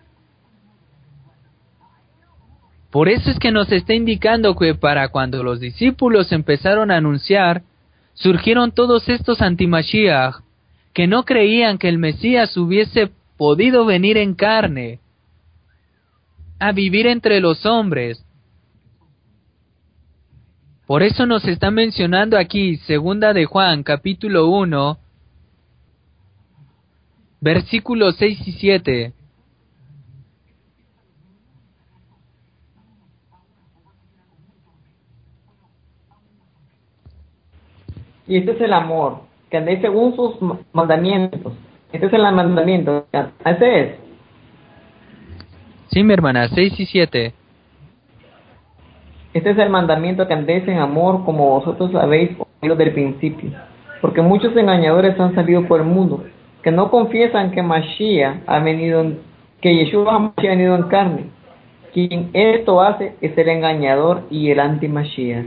Por eso es que nos está indicando que para cuando los discípulos empezaron a anunciar, surgieron todos estos anti-Mashiach, que no creían que el Mesías hubiese podido venir en carne, a vivir entre los hombres. Por eso nos está mencionando aquí, segunda de Juan, capítulo uno, versículos seis y siete. Y este es el amor, que andéis según sus mandamientos. Este es el mandamiento, ese es. Sí, mi hermana, seis y siete. Este es el mandamiento, que andéis en amor como vosotros habéis oído del principio. porque muchos engañadores han salido por el mundo, que no confiesan que Mashiach ha venido, en, que Yeshua HaMashiach ha venido en carne. Quien esto hace es el engañador y el anti-Mashiach.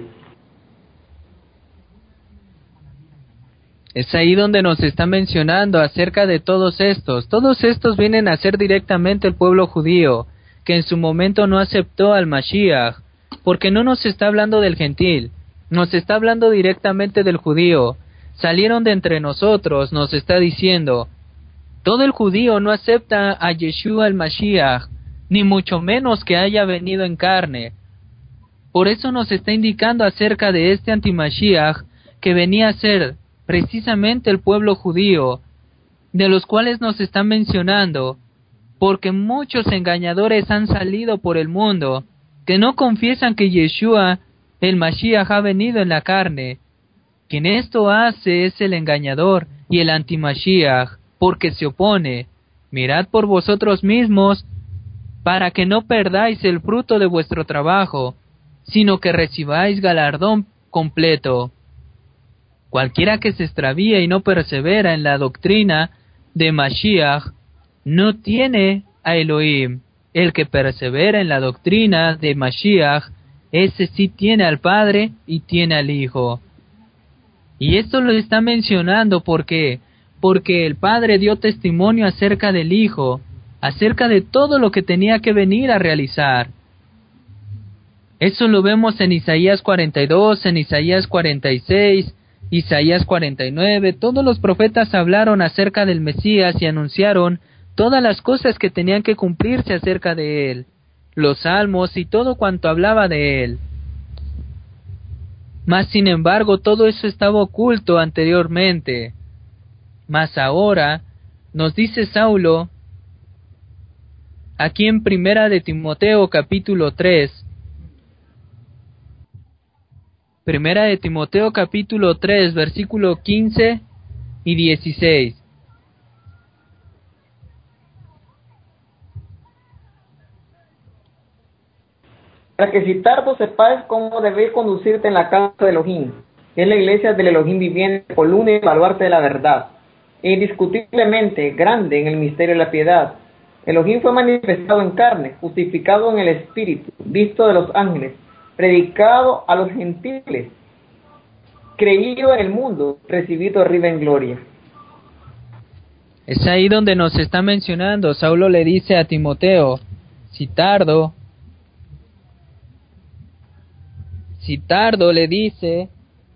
Es ahí donde nos está mencionando acerca de todos estos. Todos estos vienen a ser directamente el pueblo judío, que en su momento no aceptó al Mashiach, porque no nos está hablando del gentil, nos está hablando directamente del judío. Salieron de entre nosotros, nos está diciendo. Todo el judío no acepta a Yeshua el Mashiach, ni mucho menos que haya venido en carne. Por eso nos está indicando acerca de este anti-Mashiach que venía a ser precisamente el pueblo judío, de los cuales nos están mencionando, porque muchos engañadores han salido por el mundo, que no confiesan que Yeshua, el Mashiach, ha venido en la carne. Quien esto hace es el engañador y el anti-Mashiach, porque se opone. Mirad por vosotros mismos, para que no perdáis el fruto de vuestro trabajo, sino que recibáis galardón completo. Cualquiera que se extravía y no persevera en la doctrina de Mashiach, no tiene a Elohim. El que persevera en la doctrina de Mashiach, ese sí tiene al Padre y tiene al Hijo. Y esto lo está mencionando porque porque el Padre dio testimonio acerca del Hijo, acerca de todo lo que tenía que venir a realizar. Eso lo vemos en Isaías cuarenta y dos, en Isaías cuarenta y seis, Isaías cuarenta y nueve. Todos los profetas hablaron acerca del Mesías y anunciaron todas las cosas que tenían que cumplirse acerca de él, los salmos y todo cuanto hablaba de él. Mas sin embargo todo eso estaba oculto anteriormente. Mas ahora nos dice Saulo aquí en Primera de Timoteo capítulo tres. Primera de Timoteo capítulo tres, versículo quince y dieciséis. Para que si tardo sepáis cómo debéis conducirte en la casa de Elohim, que es la iglesia del Elohim viviente, columna y baluarte de la verdad, e indiscutiblemente grande en el misterio de la piedad. Elohim fue manifestado en carne, justificado en el Espíritu, visto de los ángeles, predicado a los gentiles, creído en el mundo, recibido arriba en gloria. Es ahí donde nos está mencionando. Saulo le dice a Timoteo, si tardo, si tardo le dice,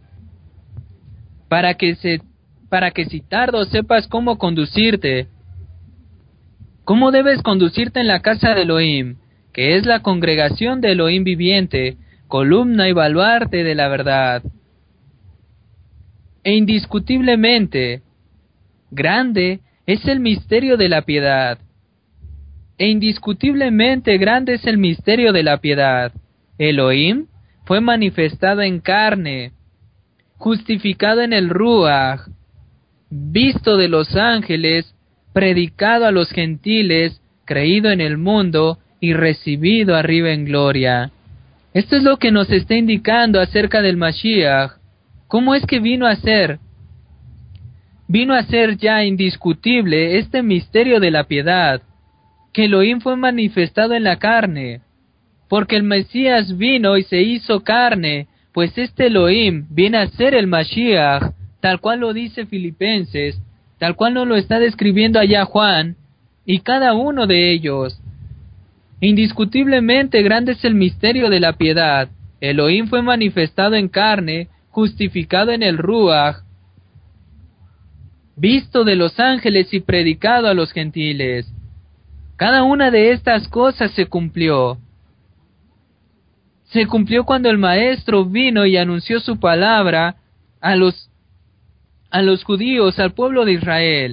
para que se, para que si tardo sepas cómo conducirte, cómo debes conducirte en la casa de Elohim, que es la congregación de Elohim viviente, columna y baluarte de la verdad. E indiscutiblemente grande es el misterio de la piedad. E indiscutiblemente grande es el misterio de la piedad. Elohim fue manifestado en carne, justificado en el Ruach, visto de los ángeles, predicado a los gentiles, creído en el mundo y recibido arriba en gloria. Esto es lo que nos está indicando acerca del Mashiach. ¿Cómo es que vino a ser? Vino a ser ya indiscutible este misterio de la piedad, que Elohim fue manifestado en la carne, porque el Mesías vino y se hizo carne, pues este Elohim viene a ser el Mashiach, tal cual lo dice Filipenses, tal cual nos lo está describiendo allá Juan, y cada uno de ellos. Indiscutiblemente grande es el misterio de la piedad. Elohim fue manifestado en carne, justificado en el Ruach, visto de los ángeles y predicado a los gentiles. Cada una de estas cosas se cumplió. Se cumplió cuando el Maestro vino y anunció su palabra a los, a los judíos, al pueblo de Israel.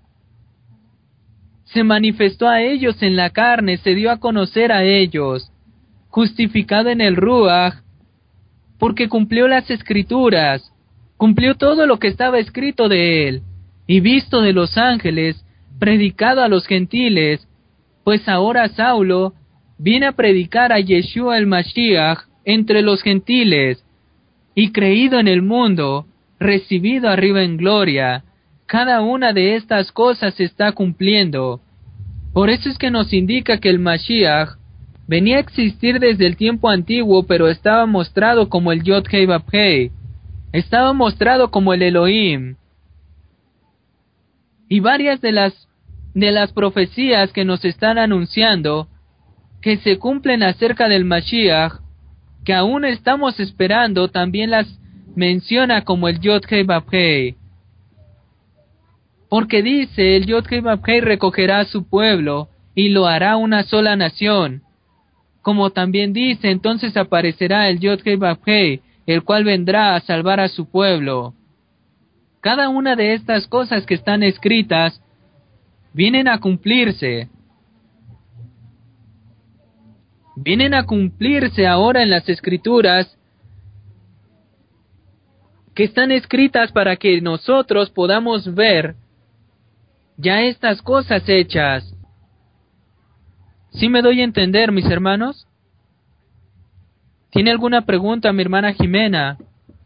Se manifestó a ellos en la carne, se dio a conocer a ellos, justificado en el Ruach, porque cumplió las Escrituras, cumplió todo lo que estaba escrito de él, y visto de los ángeles, predicado a los gentiles, pues ahora Saulo viene a predicar a Yeshua el Mashiach entre los gentiles, y creído en el mundo, recibido arriba en gloria. Cada una de estas cosas se está cumpliendo. Por eso es que nos indica que el Mashiach venía a existir desde el tiempo antiguo, pero estaba mostrado como el Yod-Hei Vav-Hei. Estaba mostrado como el Elohim. Y varias de las, de las profecías que nos están anunciando, que se cumplen acerca del Mashiach, que aún estamos esperando, también las menciona como el Yod-Hei Vav-Hei. Porque dice, el Yod-Hei Vav-Hei recogerá a su pueblo y lo hará una sola nación. Como también dice, entonces aparecerá el Yod-Hei Vav-Hei, el cual vendrá a salvar a su pueblo. Cada una de estas cosas que están escritas vienen a cumplirse. Vienen a cumplirse ahora en las escrituras que están escritas para que nosotros podamos ver ya estas cosas hechas. ¿Sí me doy a entender, mis hermanos? ¿Tiene alguna pregunta, mi hermana Jimena?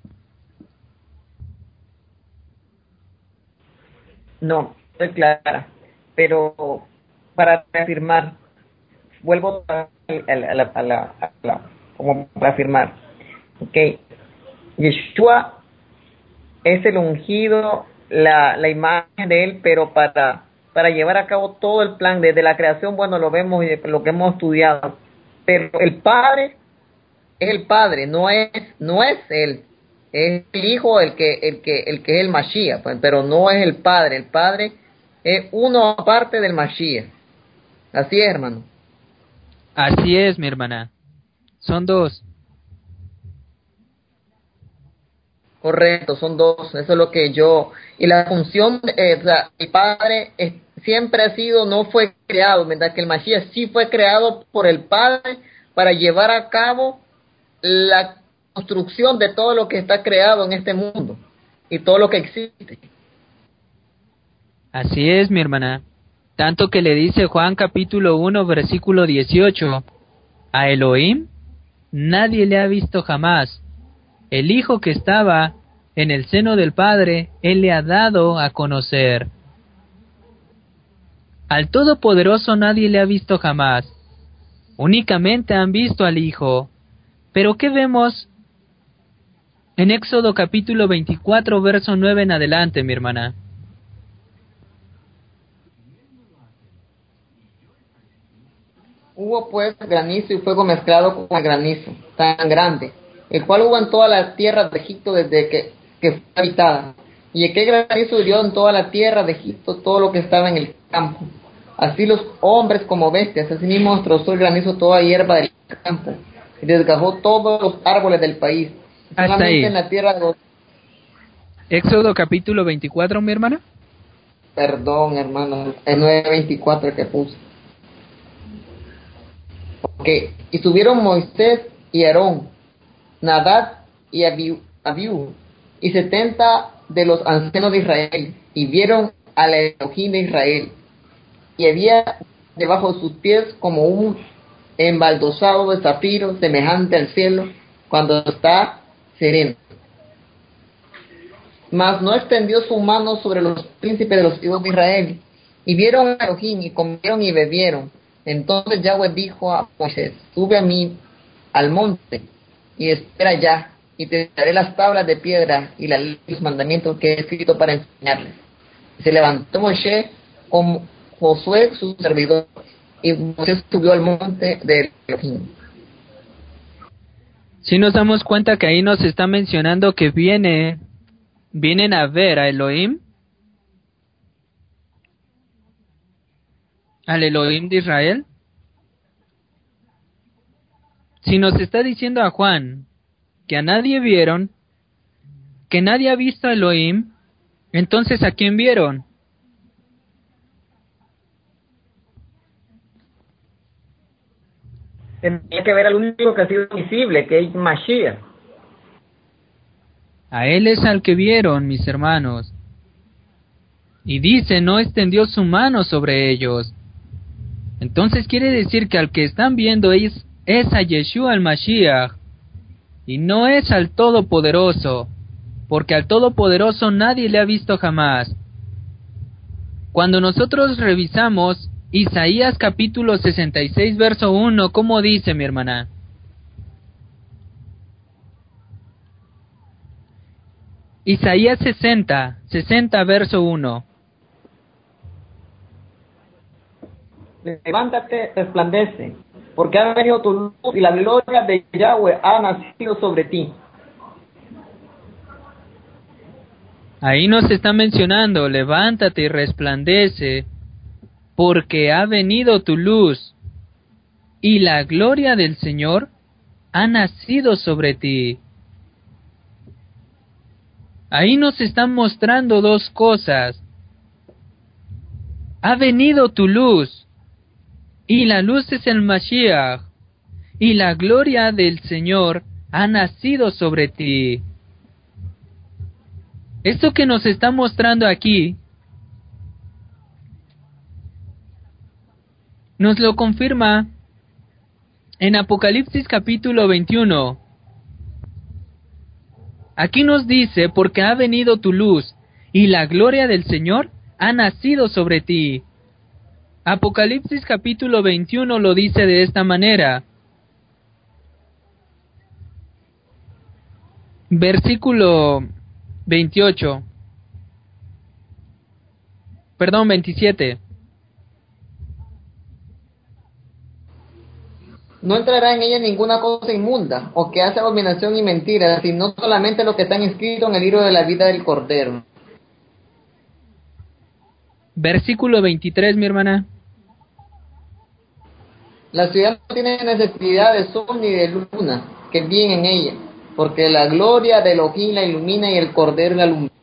No, estoy clara, pero para reafirmar, vuelvo a la, a la, a la, a la como para afirmar, ok, Yeshua es el ungido, la, la imagen de él, pero para, para llevar a cabo todo el plan, desde la creación, bueno, lo vemos y de lo que hemos estudiado, pero el Padre es el Padre, no es, no es él, es el Hijo el que, el que, el que es el Mashiach, pues, pero no es el Padre, el Padre es uno aparte del Mashiach. Así es, hermano. Así es, mi hermana. Son dos. Correcto, son dos, eso es lo que yo... Y la función, eh, o sea, el Padre es, siempre ha sido, no fue creado, ¿verdad? Que el Mashiach sí fue creado por el Padre para llevar a cabo la construcción de todo lo que está creado en este mundo y todo lo que existe. Así es, mi hermana. Tanto que le dice Juan capítulo uno, versículo dieciocho, a Elohim nadie le ha visto jamás. El Hijo que estaba en el seno del Padre, Él le ha dado a conocer. Al Todopoderoso nadie le ha visto jamás. Únicamente han visto al Hijo. Pero ¿qué vemos en Éxodo capítulo veinticuatro, verso nueve en adelante, mi hermana? Hubo pues granizo y fuego mezclado con el granizo, tan grande, el cual hubo en toda la tierra de Egipto desde que, que fue habitada. Y aquel granizo hirió en toda la tierra de Egipto todo lo que estaba en el campo, así los hombres como bestias. Asimismo destrozó el granizo toda hierba del campo, y desgajó todos los árboles del país. Hasta Solamente ahí. en la tierra de los... Éxodo capítulo veinticuatro, mi hermana. Perdón, hermano, el nueve veinticuatro que puse. Ok, y subieron Moisés y Aarón, Nadab y Abiú, Abiú, y setenta de los ancianos de Israel, y vieron al Elohim de Israel, y había debajo de sus pies como un embaldosado de zafiro semejante al cielo cuando está sereno. Mas no extendió su mano sobre los príncipes de los hijos de Israel, y vieron a Elohim, y comieron y bebieron. Entonces Yahweh dijo a Moisés: sube a mí al monte y espera allá, y te daré las tablas de piedra y la ley y los mandamientos que he escrito para enseñarles. Y se levantó Moisés con Josué su servidor, y Moisés subió al monte de Elohim. Si nos damos cuenta que ahí nos está mencionando que viene, vienen a ver a Elohim, al Elohim de Israel. Si nos está diciendo a Juan que a nadie vieron, que nadie ha visto a Elohim, entonces ¿a quién vieron? Tenía que ver al único que ha sido visible, que es Mashiach. A él es al que vieron, mis hermanos. Y dice, no extendió su mano sobre ellos. Entonces quiere decir que al que están viendo es, es a Yeshua el Mashiach, y no es al Todopoderoso. porque al Todopoderoso nadie le ha visto jamás. Cuando nosotros revisamos Isaías capítulo sesenta y seis, verso uno, ¿cómo dice, mi hermana? Isaías sesenta, sesenta, verso uno. Levántate, resplandece, porque ha venido tu luz y la gloria de Yahweh ha nacido sobre ti. Ahí nos está mencionando, levántate y resplandece, porque ha venido tu luz, y la gloria del Señor ha nacido sobre ti. Ahí nos están mostrando dos cosas. Ha venido tu luz, y la luz es el Mashiach, y la gloria del Señor ha nacido sobre ti. Esto que nos está mostrando aquí nos lo confirma en Apocalipsis capítulo veintiuno. Aquí nos dice, porque ha venido tu luz, y la gloria del Señor ha nacido sobre ti. Apocalipsis capítulo veintiuno lo dice de esta manera. Versículo veintiocho. Perdón, veintisiete. No entrará en ella ninguna cosa inmunda, o que hace abominación y mentira, sino solamente lo que está inscrito en el libro de la vida del Cordero. Versículo veintitrés, mi hermana. La ciudad no tiene necesidad de sol ni de luna, que bien en ella, porque la gloria de Elohim la ilumina y el Cordero la alumbra.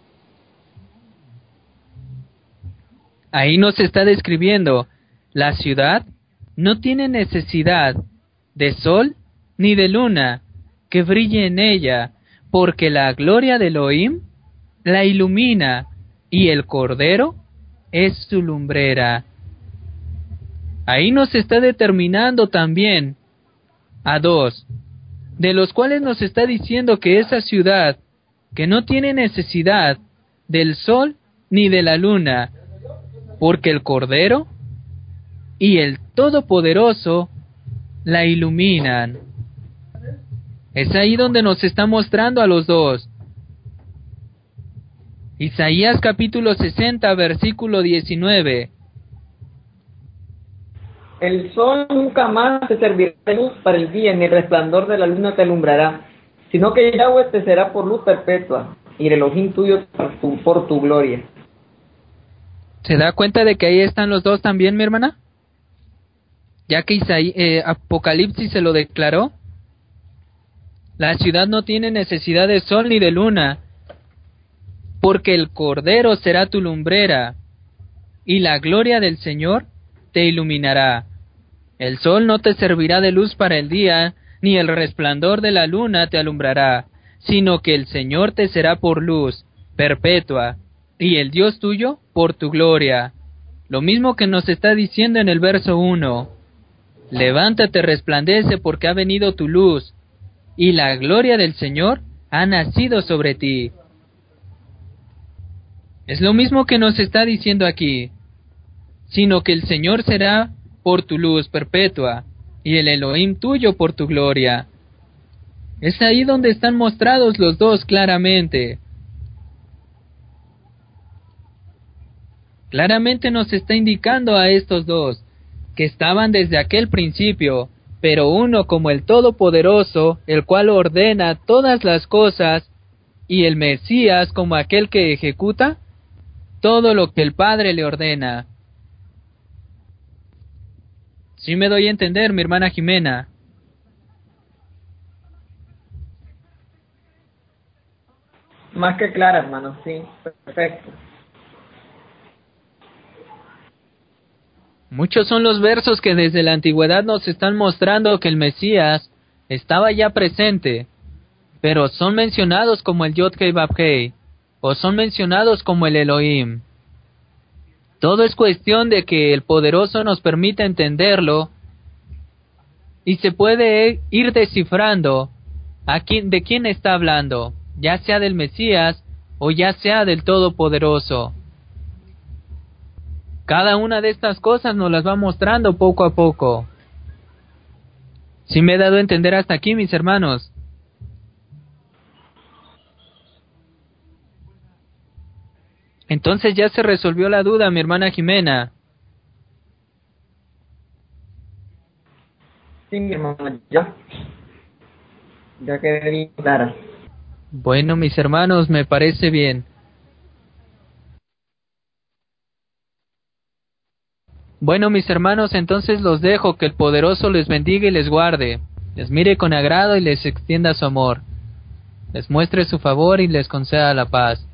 Ahí nos está describiendo, la ciudad no tiene necesidad de sol ni de luna que brille en ella, porque la gloria de Elohim la ilumina y el Cordero es su lumbrera. Ahí nos está determinando también a dos, de los cuales nos está diciendo que esa ciudad, que no tiene necesidad del sol ni de la luna, porque el Cordero y el Todopoderoso la iluminan. Es ahí donde nos está mostrando a los dos. Isaías capítulo sesenta, versículo diecinueve. El sol nunca más te servirá de luz para el día, ni el resplandor de la luna te alumbrará, sino que Yahweh te será por luz perpetua, y el Elohim tuyo por tu, por tu gloria. ¿Se da cuenta de que ahí están los dos también, mi hermana? Ya que Isaí, eh, Apocalipsis se lo declaró. La ciudad no tiene necesidad de sol ni de luna, porque el Cordero será tu lumbrera, y la gloria del Señor te iluminará. El sol no te servirá de luz para el día, ni el resplandor de la luna te alumbrará, sino que el Señor te será por luz perpetua, y el Dios tuyo por tu gloria. Lo mismo que nos está diciendo en el verso uno. Levántate, resplandece, porque ha venido tu luz, y la gloria del Señor ha nacido sobre ti. Es lo mismo que nos está diciendo aquí, sino que el Señor será por tu luz perpetua, y el Elohim tuyo por tu gloria. Es ahí donde están mostrados los dos claramente. Claramente nos está indicando a estos dos, que estaban desde aquel principio, pero uno como el Todopoderoso, el cual ordena todas las cosas, y el Mesías como aquel que ejecuta todo lo que el Padre le ordena. ¿Sí me doy a entender, mi hermana Jimena? Más que clara, hermano, sí, perfecto. Muchos son los versos que desde la antigüedad nos están mostrando que el Mesías estaba ya presente, pero son mencionados como el Yod-Hei Vav-Hei, o son mencionados como el Elohim. Todo es cuestión de que el Poderoso nos permita entenderlo, y se puede ir descifrando a quién, de quién está hablando. ya sea del Mesías o ya sea del Todopoderoso. Cada una de estas cosas nos las va mostrando poco a poco. ¿Sí me he dado a entender hasta aquí, mis hermanos? Entonces ya se resolvió la duda, mi hermana Jimena. Sí, mi hermano, ya. Ya quedé bien clara. Bueno, mis hermanos, me parece bien. Bueno, mis hermanos, entonces los dejo, que el Poderoso les bendiga y les guarde, les mire con agrado y les extienda su amor, les muestre su favor y les conceda la paz.